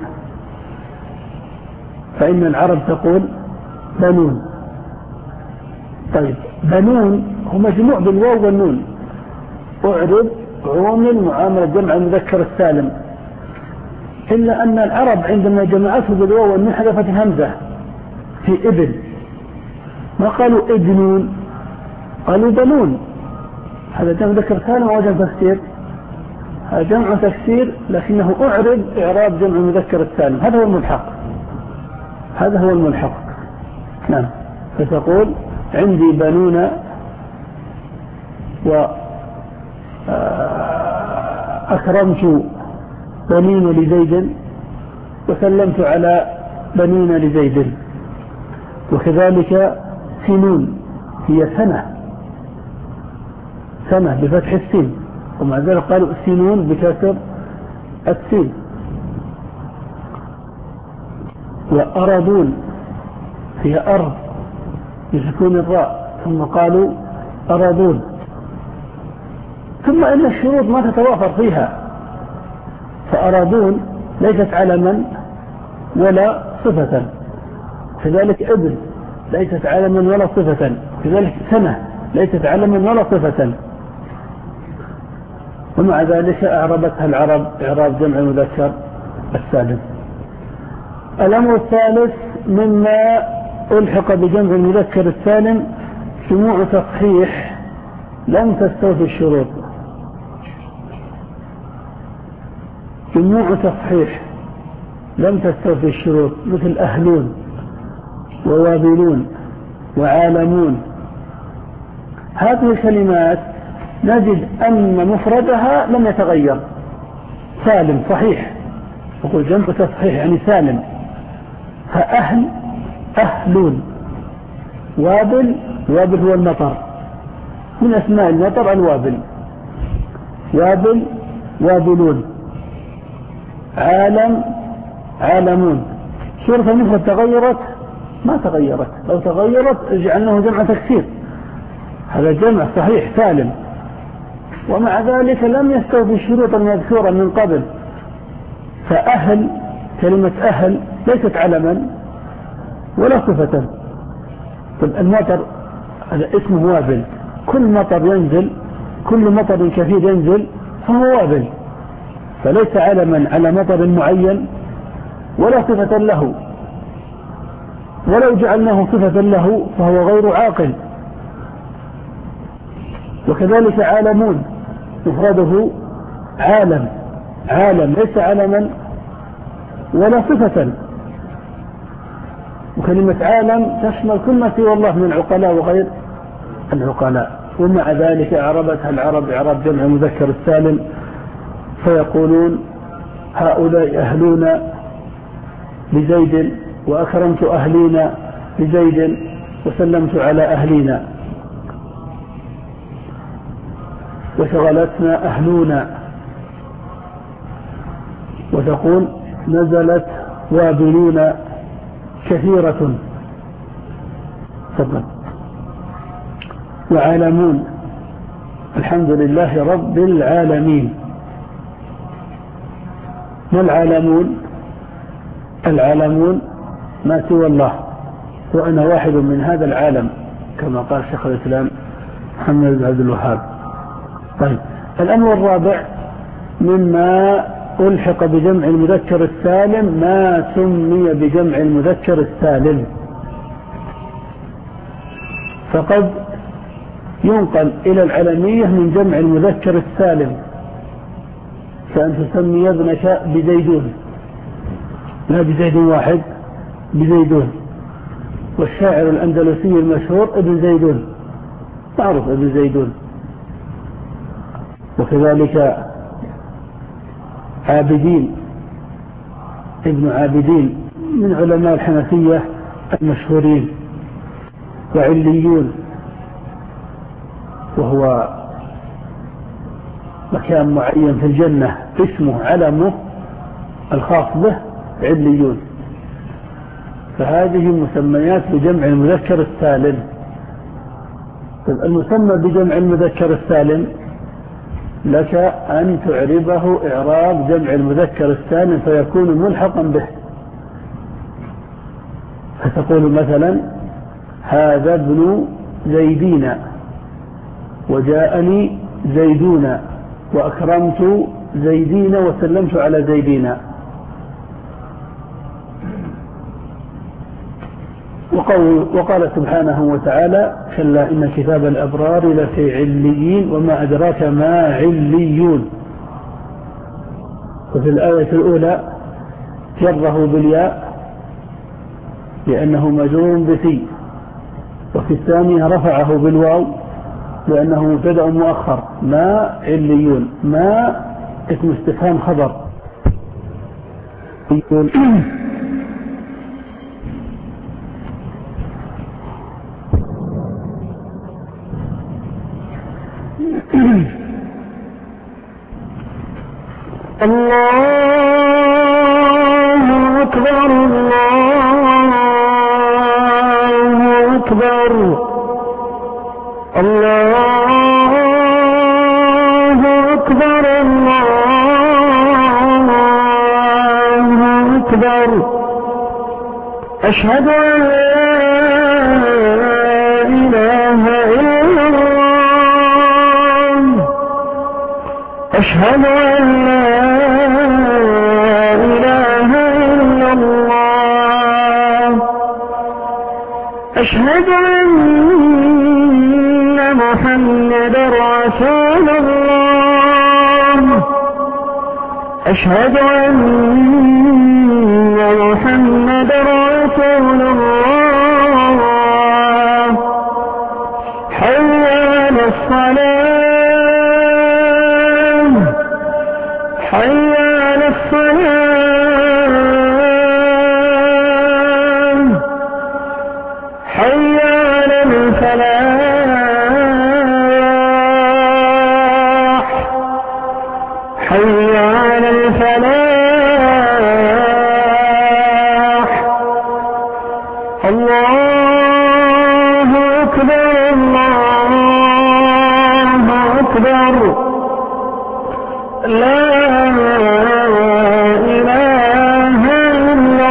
Speaker 1: فإن العرب تقول بنون. طيب، بنون هو مجموع بالواو والنون، أعرب عومل معاملة جمع المذكر السالم، إلا أن العرب عندما جمعته بالواو والنون حذفت همزة في ابن، ما قالوا ابنون، قالوا بنون. هذا جمع مذكر سالم أو جمع تكسير؟ هذا جمع تكسير، لكنه أعرب إعراب جمع المذكر السالم. هذا هو الملحق، هذا هو الملحق. نعم، فتقول عندي بنون وأكرمت بنين لزيد وسلمت على بنين لزيد. وكذلك سنون هي سنة، سنة بفتح السين، ومع ذلك قالوا سنون بكسر السين. وأرضون هي أرض بسكون الراء، ثم قالوا أرضون. ثم إن الشروط ما تتوافر فيها، فأرضون ليست علما ولا صفة، كذلك ابن ليست علما ولا صفة، كذلك سنة ليست علما ولا صفة. ومع ذلك أعربتها العرب إعراب جمع المذكر السالم. الأمر الثالث مما ألحق بجمع المذكر السالم جموع تصحيح لم تستوفي الشروط. جموع تصحيح لم تستوفي الشروط، مثل أهلون ووابلون وعالمون. هذه الكلمات نجد أن مفردها لم يتغير، سالم صحيح، يقول جمع تصحيح يعني سالم. فأهل أهلون، وابل وابل هو المطر، من أسماء المطر الوابل، وابل وابلون، عالم عالمون. صورة المفرد تغيرت؟ ما تغيرت، لو تغيرت جعلناه جمع تكسير، هذا جمع صحيح سالم. ومع ذلك لم يستوفي الشروط المذكورة من قبل. فأهل كلمة أهل ليست علما ولا صفة. طب المطر هذا اسمه وابل، كل مطر ينزل، كل مطر كثير ينزل فهو وابل، فليس علما على مطر معين ولا صفة له، ولو جعلناه صفة له فهو غير عاقل. وكذلك عالمون مفرده عالم، عالم ليس علما ولا صفة. وكلمة عالم تشمل كل ما سوى الله من العقلاء وغير العقلاء. ومع ذلك أعربتها العرب إعراب جمع مذكر السالم، فيقولون هؤلاء أهلون لزيد، وأكرمت أهلينا لزيد، وسلمت على أهلينا، وشغلتنا أهلونا. وتقول نزلت وابلون كثيرة. تفضل. وعالمون الحمد لله رب العالمين. ما العالمون؟ العالمون ما سوى الله، وأنا واحد من هذا العالم كما قال شيخ الإسلام محمد بن عبد الوهاب. طيب، الأمر الرابع مما ألحق بجمع المذكر السالم ما سمي بجمع المذكر السالم. فقد ينقل إلى العلمية من جمع المذكر السالم، كأن تسمي ابنك بزيدون، لا بزيد واحد، بزيدون. والشاعر الأندلسي المشهور ابن زيدون، معروف ابن زيدون. وكذلك عابدين، ابن عابدين من علماء الحنفية المشهورين. وعليون وهو مكان معين في الجنة اسمه علمه الخاص به عليون. فهذه مسميات بجمع المذكر السالم. المسمى بجمع المذكر السالم لك أن تعربه إعراب جمع المذكر السالم فيكون ملحقا به. فتقول مثلا هذا ابن زيدين، وجاءني زيدون، وأكرمت زيدين، وسلمت على زيدين. وقال سبحانه وتعالى كلا إن كتاب الأبرار لفي عليين وما أدراك ما عليون. وفي الآية الأولى جره بالياء لأنه مجرور بفي، وفي الثانية رفعه بالواو لأنه مبتدأ مؤخر. ما عليون، ما اسم استفهام خبر.
Speaker 3: الله
Speaker 1: الله أكبر الله أكبر أشهد أن لا إله إلا الله أشهد أن لا إله إلا الله أشهد أن محمدا رسول الله أشهد أن محمدا رسول الله حي على الصلاة حي على الصلاة حي على الفلاح حي على الفلاح الله أكبر الله أكبر لا إله إلا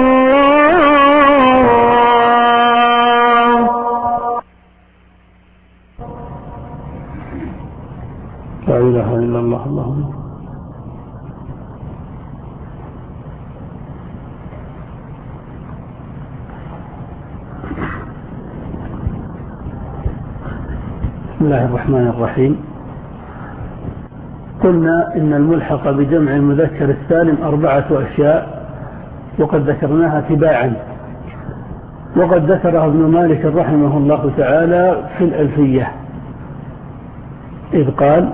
Speaker 1: الله. لا إله إلا الله. اللهم بسم الله الرحمن الرحيم. قلنا إن الملحق بجمع المذكر السالم أربعة أشياء وقد ذكرناها تباعا، وقد ذكرها ابن مالك رحمه الله تعالى في الألفية إذ قال: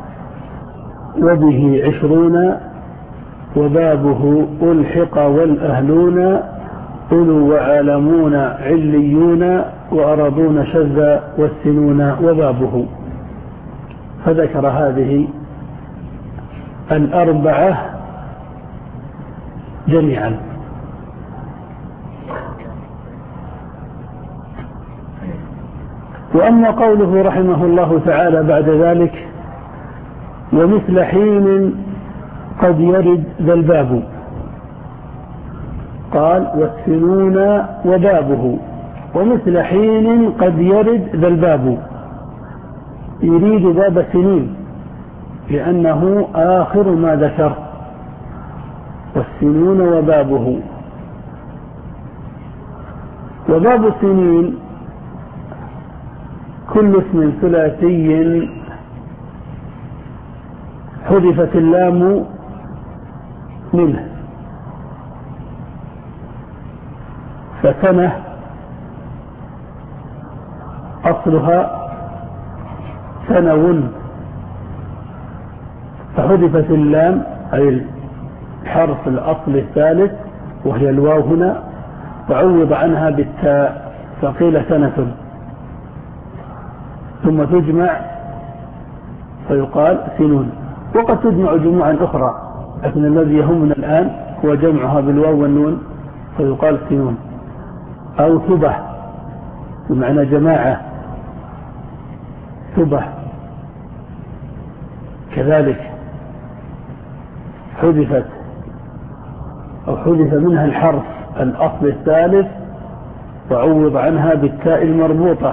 Speaker 1: وبه عشرون وبابه ألحق والأهلون أولو وعالمون عليون وأرضون شذ والسنون وبابه. فذكر هذه الأربعة جميعا. وأما قوله رحمه الله تعالى بعد ذلك: ومثل حين قد يرد ذا الباب، قال: والسنون وبابه. ومثل حين قد يرد ذا الباب، يريد باب سنين لأنه آخر ما ذكر. والسنون وبابه. وباب سنين كل اسم ثلاثي حذفت اللام منه، فسنة أصلها سنو، فحذفت اللام أي الحرف الأصل الثالث وهي الواو هنا، وعوض عنها بالتاء فقيل سنة، ثم تجمع فيقال سنون. وقد تجمع جموعا أخرى، لكن الذي يهمنا الآن هو جمعها بالواو والنون فيقال سنون. أو ثبة بمعنى جماعة، ثبة كذلك حذفت أو حذف منها الحرف الأصل الثالث وعوض عنها بالتاء المربوطة،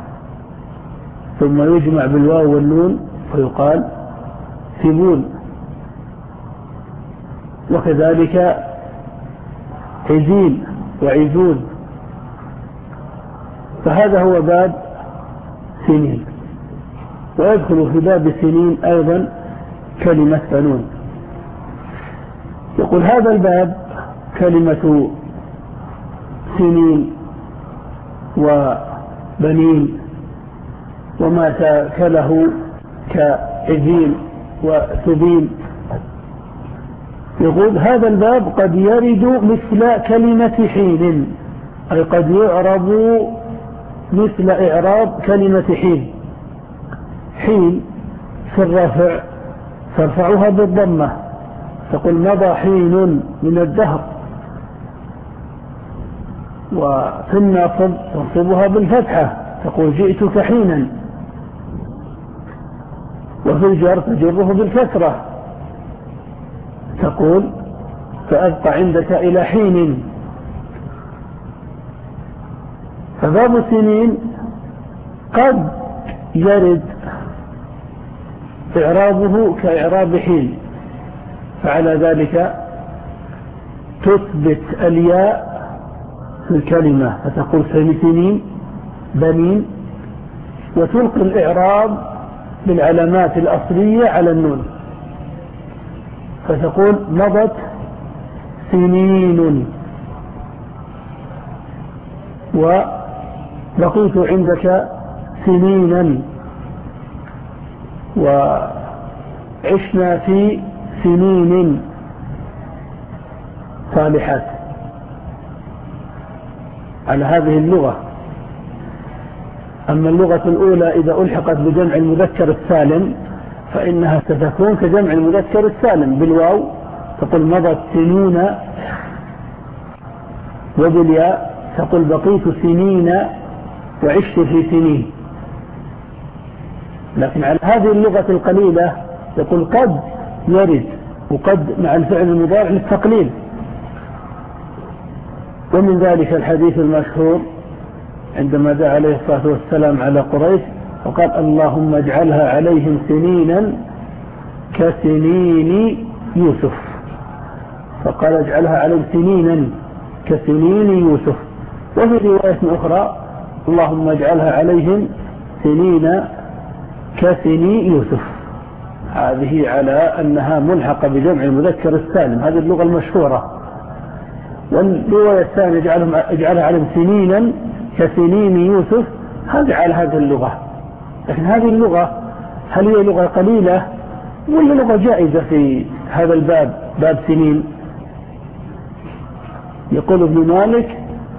Speaker 1: ثم يجمع بالواو والنون فيقال ثبون. وكذلك عزين وعزون. فهذا هو باب سنين. ويدخل في باب سنين أيضا كلمة بنون. يقول هذا الباب كلمة سنين وبنين وما تاكله كعزين وثبين. يقول هذا الباب قد يرد مثل كلمة حين، أي قد يعرب مثل إعراب كلمة حين. حين في الرفع ترفعها بالضمة، تقول مضى حين من الدهر. وفي النصب تنصبها بالفتحة، تقول جئتك حينا. وفي الجر تجره بالكسرة، تقول فأبقى عندك إلى حين. فباب سنين قد يرد إعرابه كإعراب حين، فعلى ذلك تثبت الياء في الكلمة فتقول سنين بنين، وتلقي الإعراب بالعلامات الأصلية على النون فتقول مضت سنين وبقيت عندك سنينا وعشنا في سنين صالحات على هذه اللغة. أما اللغة الأولى إذا ألحقت بجمع المذكر السالم فإنها ستكون كجمع المذكر السالم بالواو، تقول مضت سنين، وبالياء تقول بقيت سنين وعشت في سنين. لكن على هذه اللغة القليلة يقول قد يرد، وقد مع الفعل المضارع للتقليل. ومن ذلك الحديث المشهور عندما دعا عليه الصلاة والسلام على قريش وقال اللهم اجعلها عليهم سنينا كسنين يوسف، فقال اجعلها عليهم سنينا كسنين يوسف. وفي رواية أخرى اللهم اجعلها عليهم سنين كسني يوسف، هذه على أنها ملحقة بجمع المذكر السالم، هذه اللغة المشهورة. والرواية الثانية اجعلها عليهم سنينا كسنين يوسف، هذه على هذه اللغة. لكن هذه اللغة هل هي لغة قليلة ولا لغة جائزة في هذا الباب، باب سنين؟ يقول ابن مالك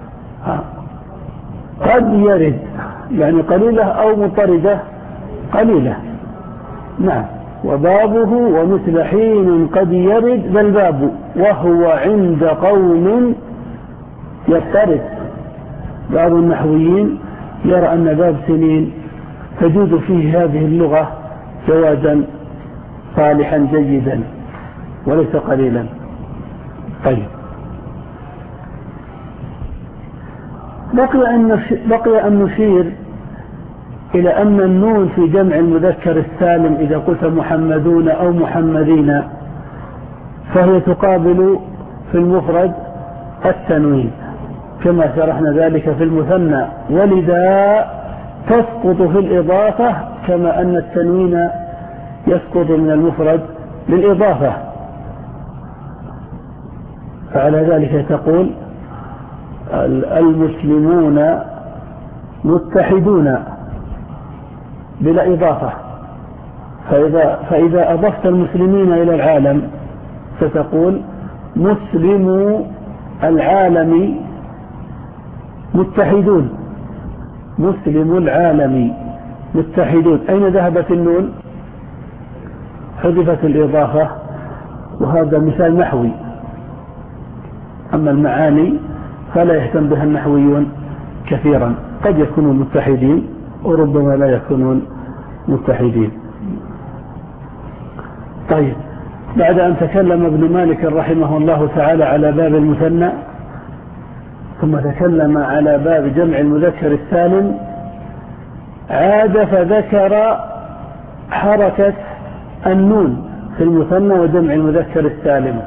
Speaker 1: قد يرد يعني قليلة أو مضطردة قليلة. نعم. وبابه ومثل حين قد يرد ذا الباب وهو عند قوم يضطرد. بعض النحويين يرى أن باب سنين تجوز فيه هذه اللغة جوازا صالحا جيدا وليس قليلا. طيب، بقي أن بقي أن نشير إلى أن النون في جمع المذكر السالم إذا قلت محمدون أو محمدين فهي تقابل في المفرد التنوين كما شرحنا ذلك في المثنى، ولذا تسقط في الإضافة كما أن التنوين يسقط من المفرد للإضافة. فعلى ذلك تقول المسلمون متحدون بلا إضافة، فإذا, فإذا أضفت المسلمين إلى العالم ستقول مسلم العالم متحدون، مسلم العالم متحدون. أين ذهبت النون؟ حذفت الإضافة، وهذا مثال نحوي. أما المعاني فلا يهتم بها النحويون كثيرا، قد يكونوا متحدين وربما لا يكونون متحدين. طيب، بعد أن تكلم ابن مالك رحمه الله تعالى على باب المثنى ثم تكلم على باب جمع المذكر السالم، عاد فذكر حركة النون في المثنى وجمع المذكر السالم،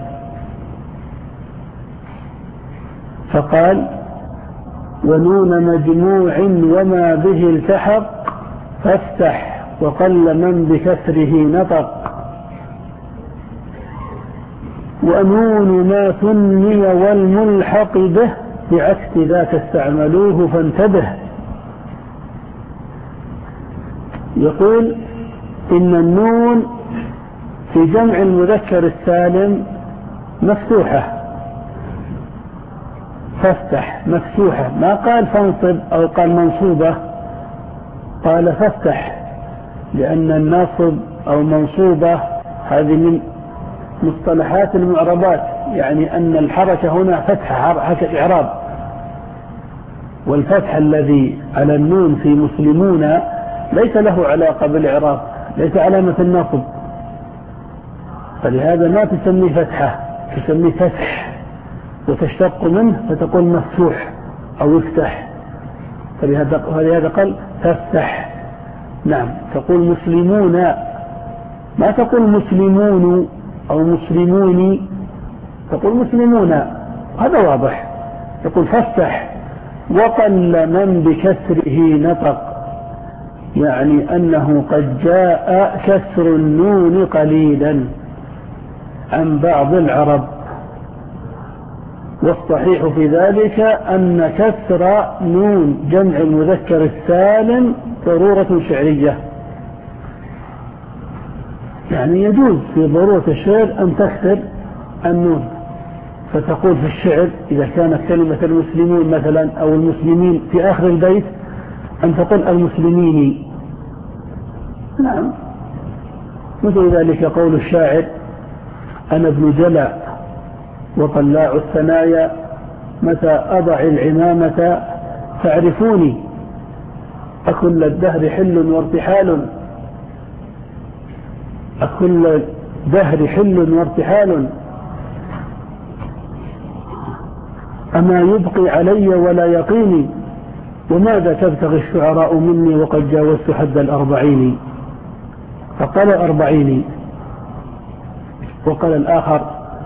Speaker 1: فقال ونون مجموع وما به التحق فافتح وقل من بكسره نطق، ونون ما ثني والملحق به بعكس ذاك استعملوه فانتبه. يقول إن النون في جمع المذكر السالم مفتوحة، فافتح مفتوحة، ما قال فانصب أو قال منصوبة، قال فافتح، لأن الناصب أو منصوبة هذه من مصطلحات المعربات، يعني أن الحركة هنا فتحة، حركة إعراب، والفتح الذي على النون في مسلمون ليس له علاقة بالإعراب، ليس علامة النصب، فلهذا ما تسميه فتحة، تسميه فتح، وتشتق منه فتقول مفتوح أو يفتح، فلهذا قال تفتح. نعم، تقول مسلمون، ما تقول مسلمون أو مسلمون، تقول مسلمون، هذا واضح. تقول فافتح. وقل من بكسره نطق، يعني أنه قد جاء كسر النون قليلا عن بعض العرب، والصحيح في ذلك أن كسر نون جمع المذكر السالم ضرورة شعرية، يعني يجوز في ضرورة الشعر أن تكسر النون، فتقول في الشعر إذا كانت كلمة المسلمون مثلا أو المسلمين في آخر البيت أن تقول المسلمين. نعم، مثل ذلك قول الشاعر: أنا ابن جلع وطلاع الثنايا، متى أضع العمامة تعرفوني، أكل الدهر حل وارتحال، أكل الدهر حل وارتحال، أما يبقي علي ولا يقيني، وماذا تبتغي الشعراء مني وقد جاوزت حد الأربعين. فقال أربعين. وقال الآخر: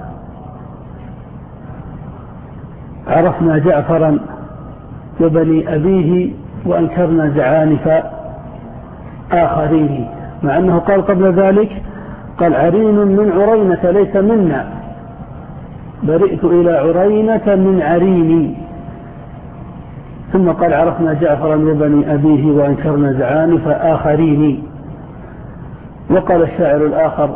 Speaker 1: عرفنا جعفرا وبني أبيه وأنكرنا زعانف آخرين، مع أنه قال قبل ذلك قال: عرين من عرينة ليس منا، برئت إلى عرينة من عريني، ثم قال: عرفنا جعفرا وبني أبيه وأنكرنا زعانف آخرين. وقال الشاعر الآخر: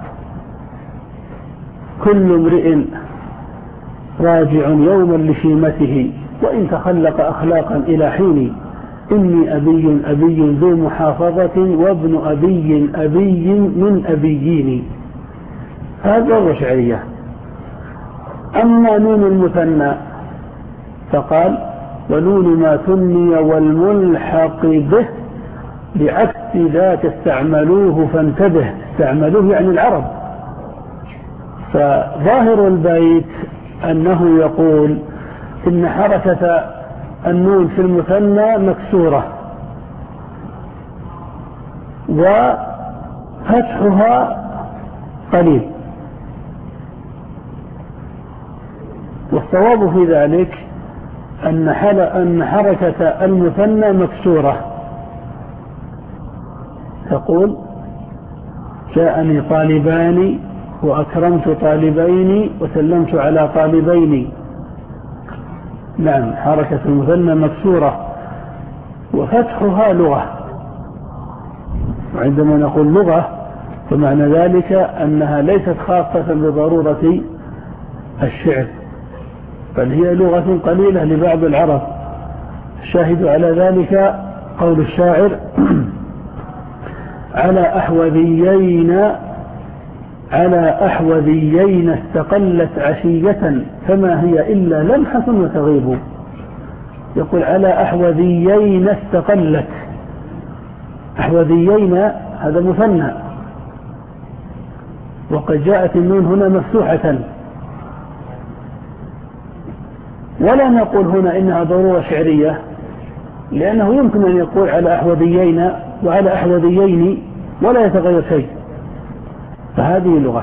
Speaker 1: كل امرئ راجع يوما لشيمته، وإن تخلق أخلاقا إلى حين، إني أبي أبي ذو محافظة وابن أبي أبي من أبيين. هذا هو شعرية. أما نون المثنى فقال: ونون ما ثني والملحق به، بعكس ذاك استعملوه فانتبه. استعملوه يعني العرب. فظاهر البيت أنه يقول إن حركة النون في المثنى مكسورة وفتحها قليل، والصواب في ذلك أن أن حركة المثنى مكسورة. تقول: جاءني طالبان وأكرمت طالبين وسلمت على طالبين. نعم، حركة المثنى مكسورة وفتحها لغة، وعندما نقول لغة فمعنى ذلك أنها ليست خاصة بضرورة الشعر، بل هي لغة قليلة لبعض العرب. الشاهد على ذلك قول الشاعر: على أحوذيين على أحوذيين استقلت عشية، فما هي إلا لمحة وتغيب. يقول: على أحوذيين استقلت. أحوذيين هذا مثنى، وقد جاءت النون هنا مفتوحة، ولا نقول هنا إنها ضرورة شعرية، لأنه يمكن أن يقول على أحوذيين وعلى أحوذيين ولا يتغير شيء، فهذه لغة.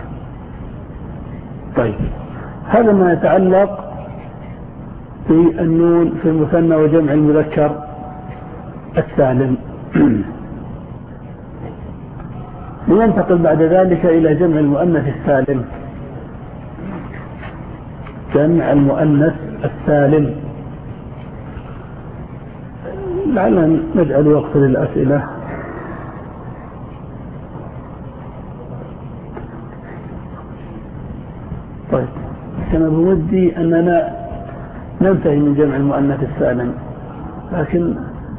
Speaker 1: طيب، هذا ما يتعلق في النون في المثنى وجمع المذكر السالم. لننتقل بعد ذلك إلى جمع المؤنث السالم. جمع المؤنث السالم، لعلنا نجعل وقت للأسئلة. طيب، كان بودي أننا ننتهي من جمع المؤنث السالم، لكن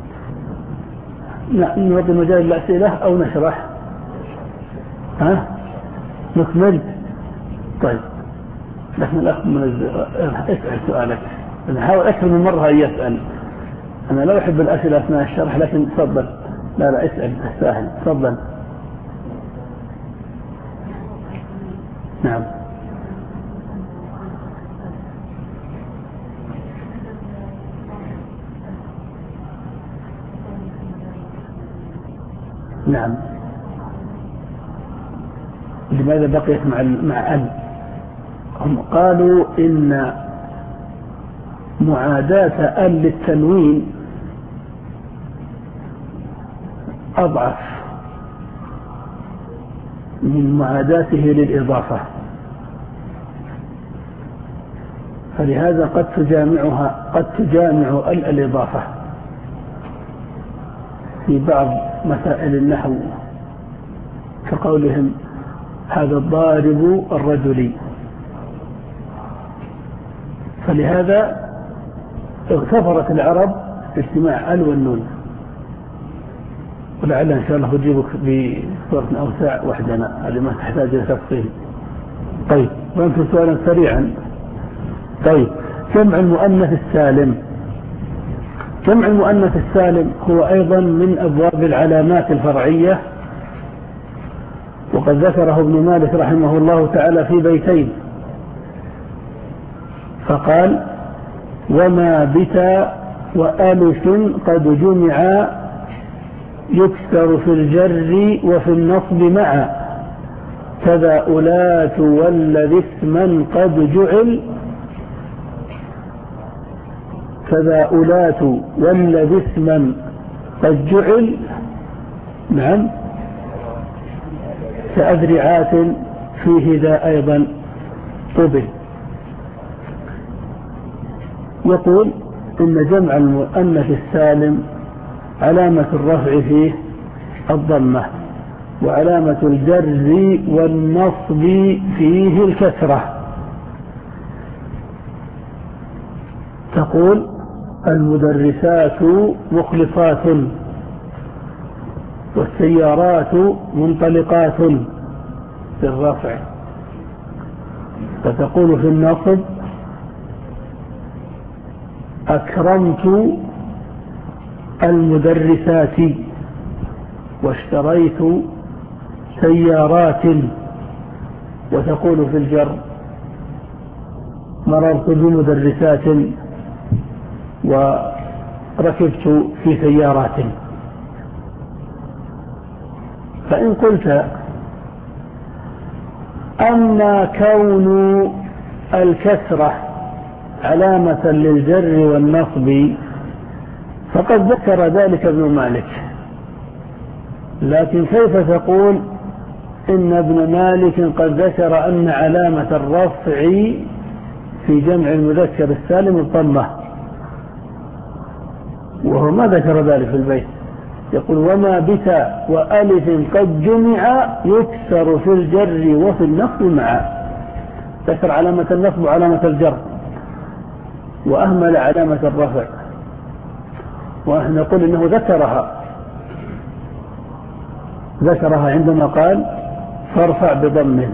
Speaker 1: نعطي مجال للأسئلة أو نشرح. ها؟ نكمل. طيب، نحن الأخ من اسأل سؤالك، نحاول أكثر من مرة أن يسأل. أنا لا أحب الأسئلة أثناء الشرح، لكن تفضل. لا لا اسأل، تستاهل، تفضل. نعم. نعم. لماذا بقيت مع مع ال؟ هم قالوا إن معاداة ال للتنوين أضعف من معاداته للإضافة، فلهذا قد تجامعها قد تجامع ال الإضافة في بعض مسائل النحو، كقولهم هذا الضارب الرجلي، فلهذا اغتفرت العرب اجتماع ال والنون. ولعل إن شاء الله أجيبك بصورة أوسع وحدنا، هذه ما تحتاج إلى تفصيل. طيب، وأنتم سؤالا سريعا. طيب، جمع المؤنث السالم. جمع المؤنث السالم هو أيضا من أبواب العلامات الفرعية، وقد ذكره ابن مالك رحمه الله تعالى في بيتين، فقال: وما بتا وألف قد جمع يكسر في الجر وفي النصب معا، كذا أولات والذي اسما قد جعل كذا أولات والذي اسما قد جعل نعم كأذرعات فيه ذا أيضا طبل. يقول إن جمع المؤنث السالم علامة الرفع فيه الضمة، وعلامة الجر والنصب فيه الكسرة. تقول: المدرسات مخلصات، والسيارات منطلقات بالرفع. فتقول في النصب: أكرمت المدرسات واشتريت سيارات. وتقول في الجر: مررت بمدرسات وركبت في سيارات. فإن قلت أما كون الكسرة علامة للجر والنصب فقد ذكر ذلك ابن مالك، لكن كيف تقول إن ابن مالك قد ذكر أن علامة الرفع في جمع المذكر السالم الضمة، وهو ما ذكر ذلك في البيت؟ يقول: وما بتا وألف قد جمع يكسر في الجر وفي النصب معا. ذكر علامة النصب وعلامة الجر وأهمل علامة الرفع، ونحن نقول إنه ذكرها ذكرها عندما قال: فارفع بضم،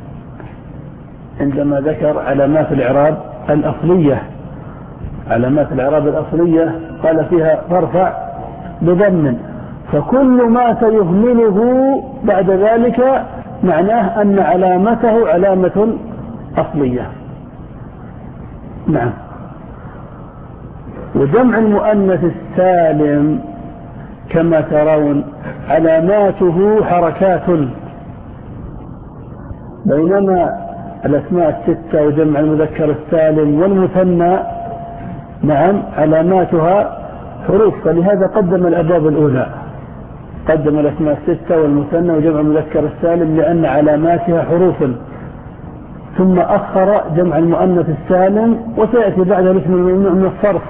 Speaker 1: عندما ذكر علامات الإعراب الأصلية علامات الإعراب الأصلية قال فيها: فارفع بضم. فكل ما سيهمله بعد ذلك معناه أن علامته علامة أصلية. نعم. وجمع المؤنث السالم كما ترون علاماته حركات، بينما الأسماء الستة وجمع المذكر السالم والمثنى نعم علاماتها حروف. فلهذا قدم الأبواب الأولى، قدم الأسماء الستة والمثنى وجمع المذكر السالم لأن علاماتها حروف، ثم أخر جمع المؤنث السالم وسيأتي بعد الاسم الممنوع من الصرف،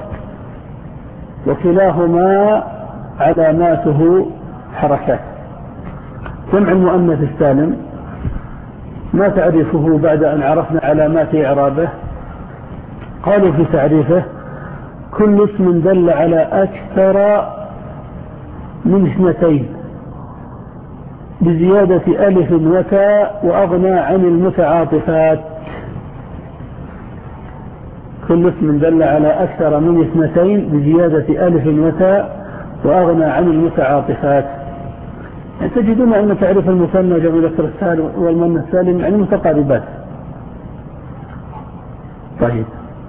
Speaker 1: وكلاهما علاماته حركات. جمع المؤنث السالم ما تعريفه بعد أن عرفنا علامات إعرابه؟ قالوا في تعريفه: كل اسم دل على أكثر من اثنتين بزيادة ألف وتاء وأغنى عن المتعاطفات. كل اسم دل على أكثر من اثنتين بزيادة ألف وتاء وأغنى عن المتعاطفات. يعني تجدون أن تعريف المثنى جمع المذكر السالم والمؤنث السالم يعني متقاربات. طيب،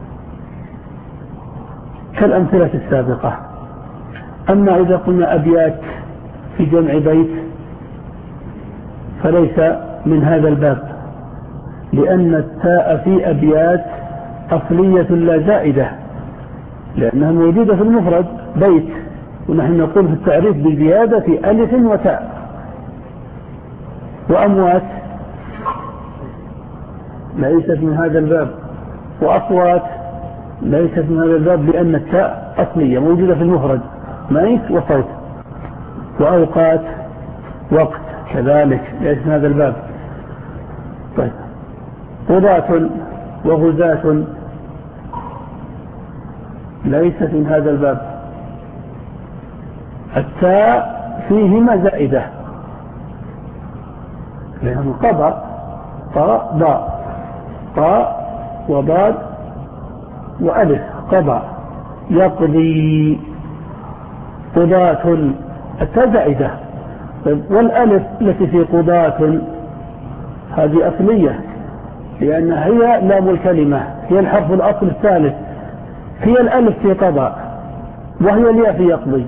Speaker 1: كالأمثلة السابقة. أما إذا قلنا أبيات في جمع بيت فليس من هذا الباب، لأن التاء في أبيات أصلية لا زائدة، لأنها موجودة في المفرد بيت، ونحن نقول في التعريف بزيادة في ألف وتاء. وأموات ليست من هذا الباب، وأصوات ليست من هذا الباب، لأن التاء أصلية موجودة في المفرد ميت وصوت. وأوقات وقت كذلك ليس من هذا الباب. طيب، قضاة وغزاة ليست من هذا الباب، التاء فيهما زائدة، لأنه قضى طاء ضاء طاء وضاد وألف قضى يقضي. قضاة التاء زائدة. والألف التي في قضاة هذه أصلية، لأنها هي لام الكلمة، هي الحرف الأصل الثالث، هي الألف في قضاء وهي الياء في يقضي،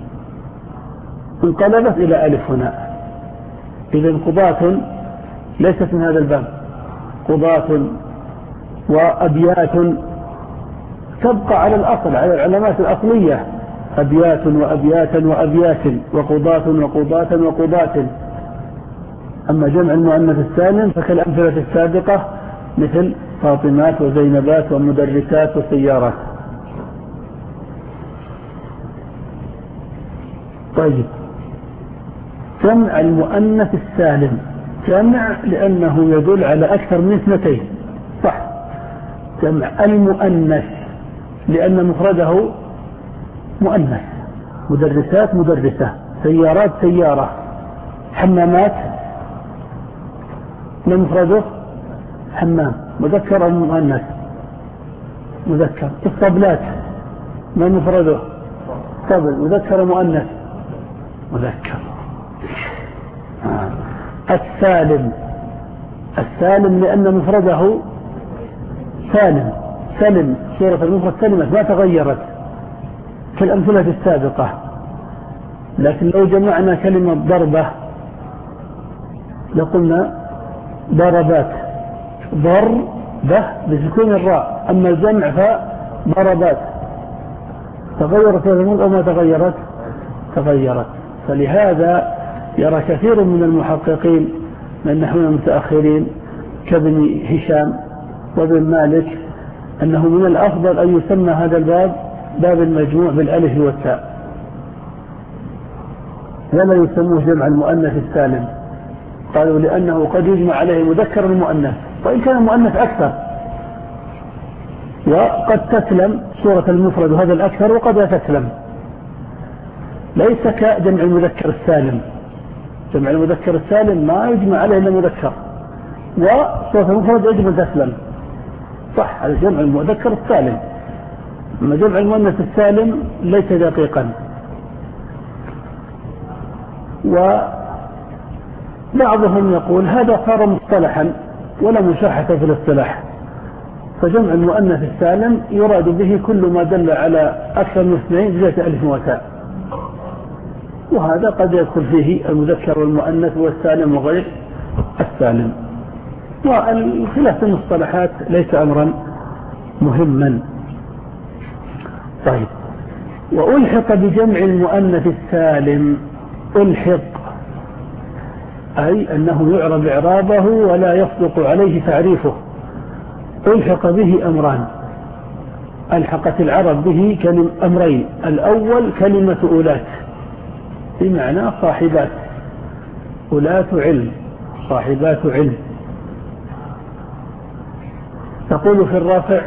Speaker 1: انقلبت إلى ألف هنا. إذن قضاة ليست من هذا الباب. قضاة وأبيات تبقى على الأصل، على العلامات الأصلية، أبيات وأبياتا وأبيات وقضاة وقضاة وقضاة. أما جمع المؤنث السالم فكالأمثلة السابقة مثل فاطمات وزينبات ومدرسات وسيارات. طيب، جمع المؤنث السالم جمع لأنه يدل على أكثر من اثنتين، صح. جمع المؤنث لأن مفرده مؤنث، مدرسات مدرسة، سيارات سيارة، حمامات من مفرده حمام مذكر مؤنث مذكر. الطبلات من مفرده طبل مذكر مؤنث مذكر. آه. السالم السالم لأن مفرده سالم، سلم، صورة المفرد سلمت ما تغيرت كالأمثلة السابقة. لكن لو جمعنا كلمة ضربة لقلنا ضربات، ضربة بسكون الراء. أما الجمع فضربات. تغيرت المفرد أو ما تغيرت؟ تغيرت. فلهذا يرى كثير من المحققين من نحو المتأخرين كابن هشام وابن مالك أنه من الأفضل أن يسمى هذا الباب باب المجموع بالألف والتاء، ولا يسموه جمع المؤنث السالم. قالوا لأنه قد يجمع عليه مذكر المؤنث، وإن كان المؤنث أكثر، وقد تسلم صورة المفرد وهذا الأكثر وقد لا تسلم، ليس كجمع المذكر السالم. جمع المذكر السالم ما يجمع عليه إلا مذكر، وصورة المفرد يجب أن تسلم، صح، على جمع المذكر السالم. أما جمع المؤنث السالم ليس دقيقا. وبعضهم يقول هذا صار مصطلحا ولا مشاحة في الاصطلاح، فجمع المؤنث السالم يراد به كل ما دل على أكثر من اثنين بزيادة ألف وتاء، وهذا قد يدخل فيه المذكر والمؤنث والسالم وغير السالم. والخلاف في المصطلحات ليس أمرا مهما. طيب، وألحق بجمع المؤنث السالم، ألحق أي أنه يعرب إعرابه ولا يصدق عليه تعريفه. ألحق به أمران، ألحقت العرب به كلمة أمرين. الأول كلمة أولات بمعنى صاحبات، أولات علم، صاحبات علم. تقول في الرافع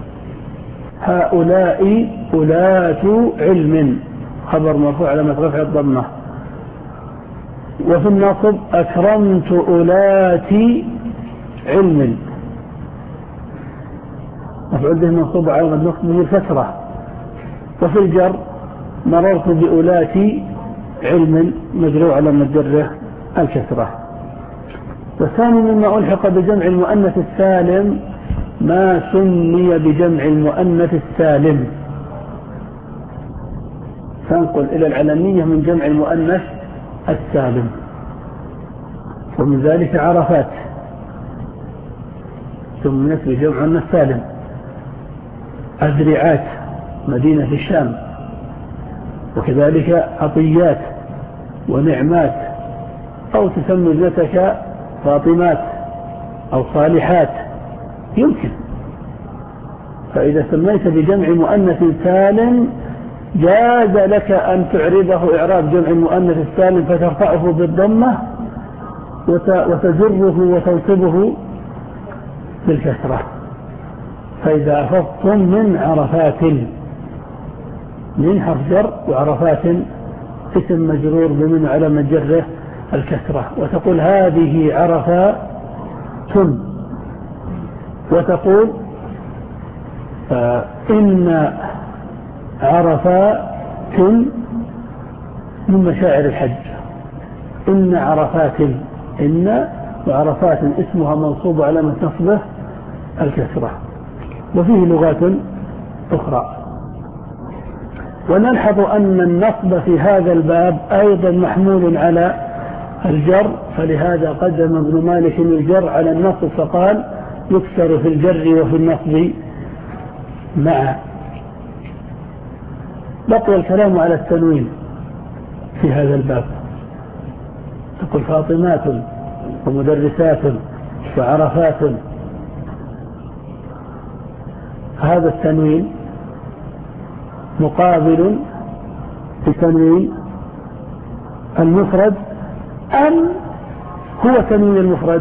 Speaker 1: هؤلاء أولات علم، خبر مرفوع على رفع الضمة. وفي النصب أكرمت أولات علم، مفعول به منصوب على النصب بالكسرة. وفي الجر مررت بأولات علم مجرور على مجره الكسرة. والثاني مما ألحق بجمع المؤنث السالم ما سمي بجمع المؤنث السالم، تنقل إلى العلمية من جمع المؤنث السالم، ومن ذلك عرفات سميت بجمع المؤنث السالم، أذرعات مدينة الشام، وكذلك عطيات ونعمات، أو تسمي ابنتك فاطمات أو صالحات يمكن. فإذا سميت بجمع مؤنث سالم جاز لك أن تعربه إعراب جمع المؤنث السالم فترفعه بالضمة وتجره وتنصبه بالكسرة. فإذا أخذتم من عرفات، من حرف جر، وعرفات اسم مجرور بمن على مجره الكسرة، وتقول هذه عرفات، وتقول إن عرفات من مشاعر الحج، إن عرفات، إن وعرفات اسمها منصوب على نصبه الكسرة. وفيه لغات أخرى. ونلحظ أن النصب في هذا الباب أيضا محمول على الجر، فلهذا قدم ابن مالك الجر على النصب فقال يكسر في الجر وفي النصب معا. بقي الكلام على التنوين في هذا الباب، تقول فاطمات ومدرسات وعرفات. هذا التنوين مقابل لتنوين المفرد أم هو تنوين المفرد؟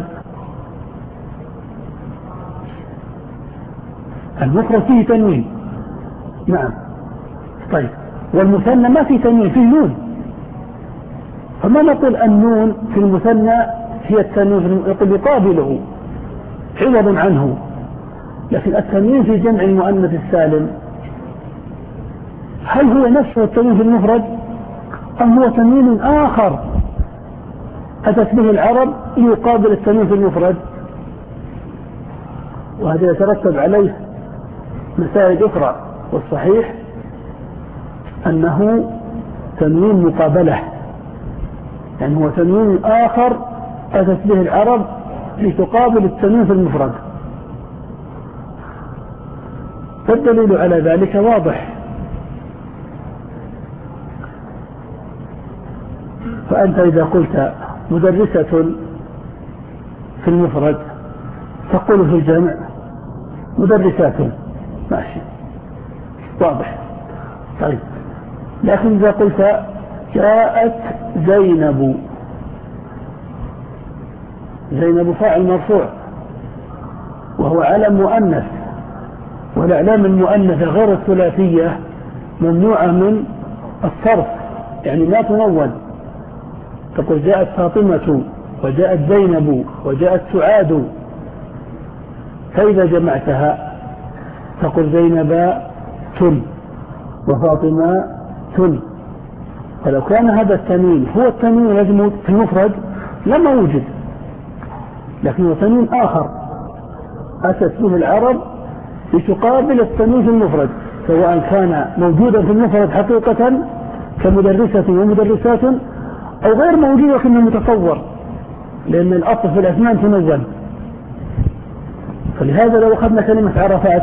Speaker 1: المفرد فيه تنوين، نعم، طيب، والمثنى ما فيه تنوين، فيه نون، فما نقول النون في المثنى هي التنوين، يقول يقابله عوض عنه. لكن التنوين في جمع المؤنث السالم هل هو نفسه التنوين في المفرد أم هو تنوين آخر أتت به العرب يقابل التنوين في المفرد؟ وهذا يترتب عليه مسائل أخرى، والصحيح أنه تنوين مقابلة، يعني هو تنوين آخر أتت به العرب لتقابل التنوين في المفرد. والدليل على ذلك واضح. فأنت إذا قلت مدرسة في المفرد تقول في الجمع مدرسات، ماشي، واضح. طيب، لكن إذا قلت جاءت زينب، زينب فاعل مرفوع وهو علم مؤنث، والأعلام المؤنثة غير الثلاثية ممنوعة من الصرف، يعني لا تنون. تقول جاءت فاطمة وجاءت زينب وجاءت سعاد، فإذا جمعتها تقول زينب تل وفاطمة تل. فلو كان هذا التنوين هو التنوين لازم في المفرد لما وجد، لكن هو تنوين آخر أتت به العرب لتقابل التنوين في المفرد، سواء كان موجودا في المفرد حقيقة كمدرسة ومدرسات أو غير موجود لكنه متصور، لأن الأصل في الأسنان تنون. فلهذا لو أخذنا كلمة عرفات،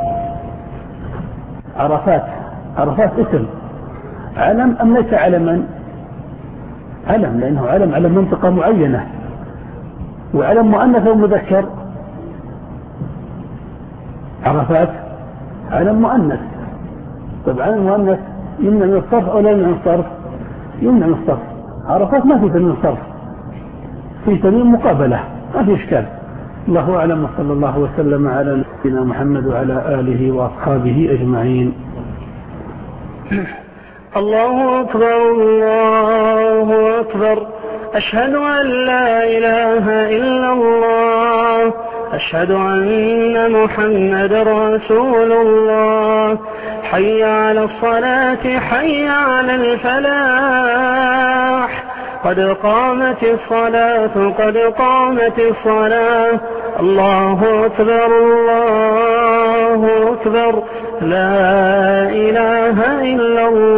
Speaker 1: عرفات عرفات اسم علم أم ليس علما؟ علم، لأنه علم على منطقة معينة، وعلم مؤنث ومذكر. عرفات علم مؤنث، طبعا المؤنث يمنع من الصرف أو لا يمنع من الصرف؟ يمنع من الصرف. عرفات ما في تنوين صرف، في تنوين مقابلة، ما في إشكال. الله أعلم، وصلى الله وسلم على نبينا محمد وعلى آله وأصحابه أجمعين.
Speaker 3: الله أكبر، الله أكبر، أشهد أن لا إله إلا الله، أشهد أن محمد رسول الله. حي على الصلاة حي على الفلاح قد قامت الصلاة قد قامت الصلاة الله أكبر الله أكبر لا إله إلا الله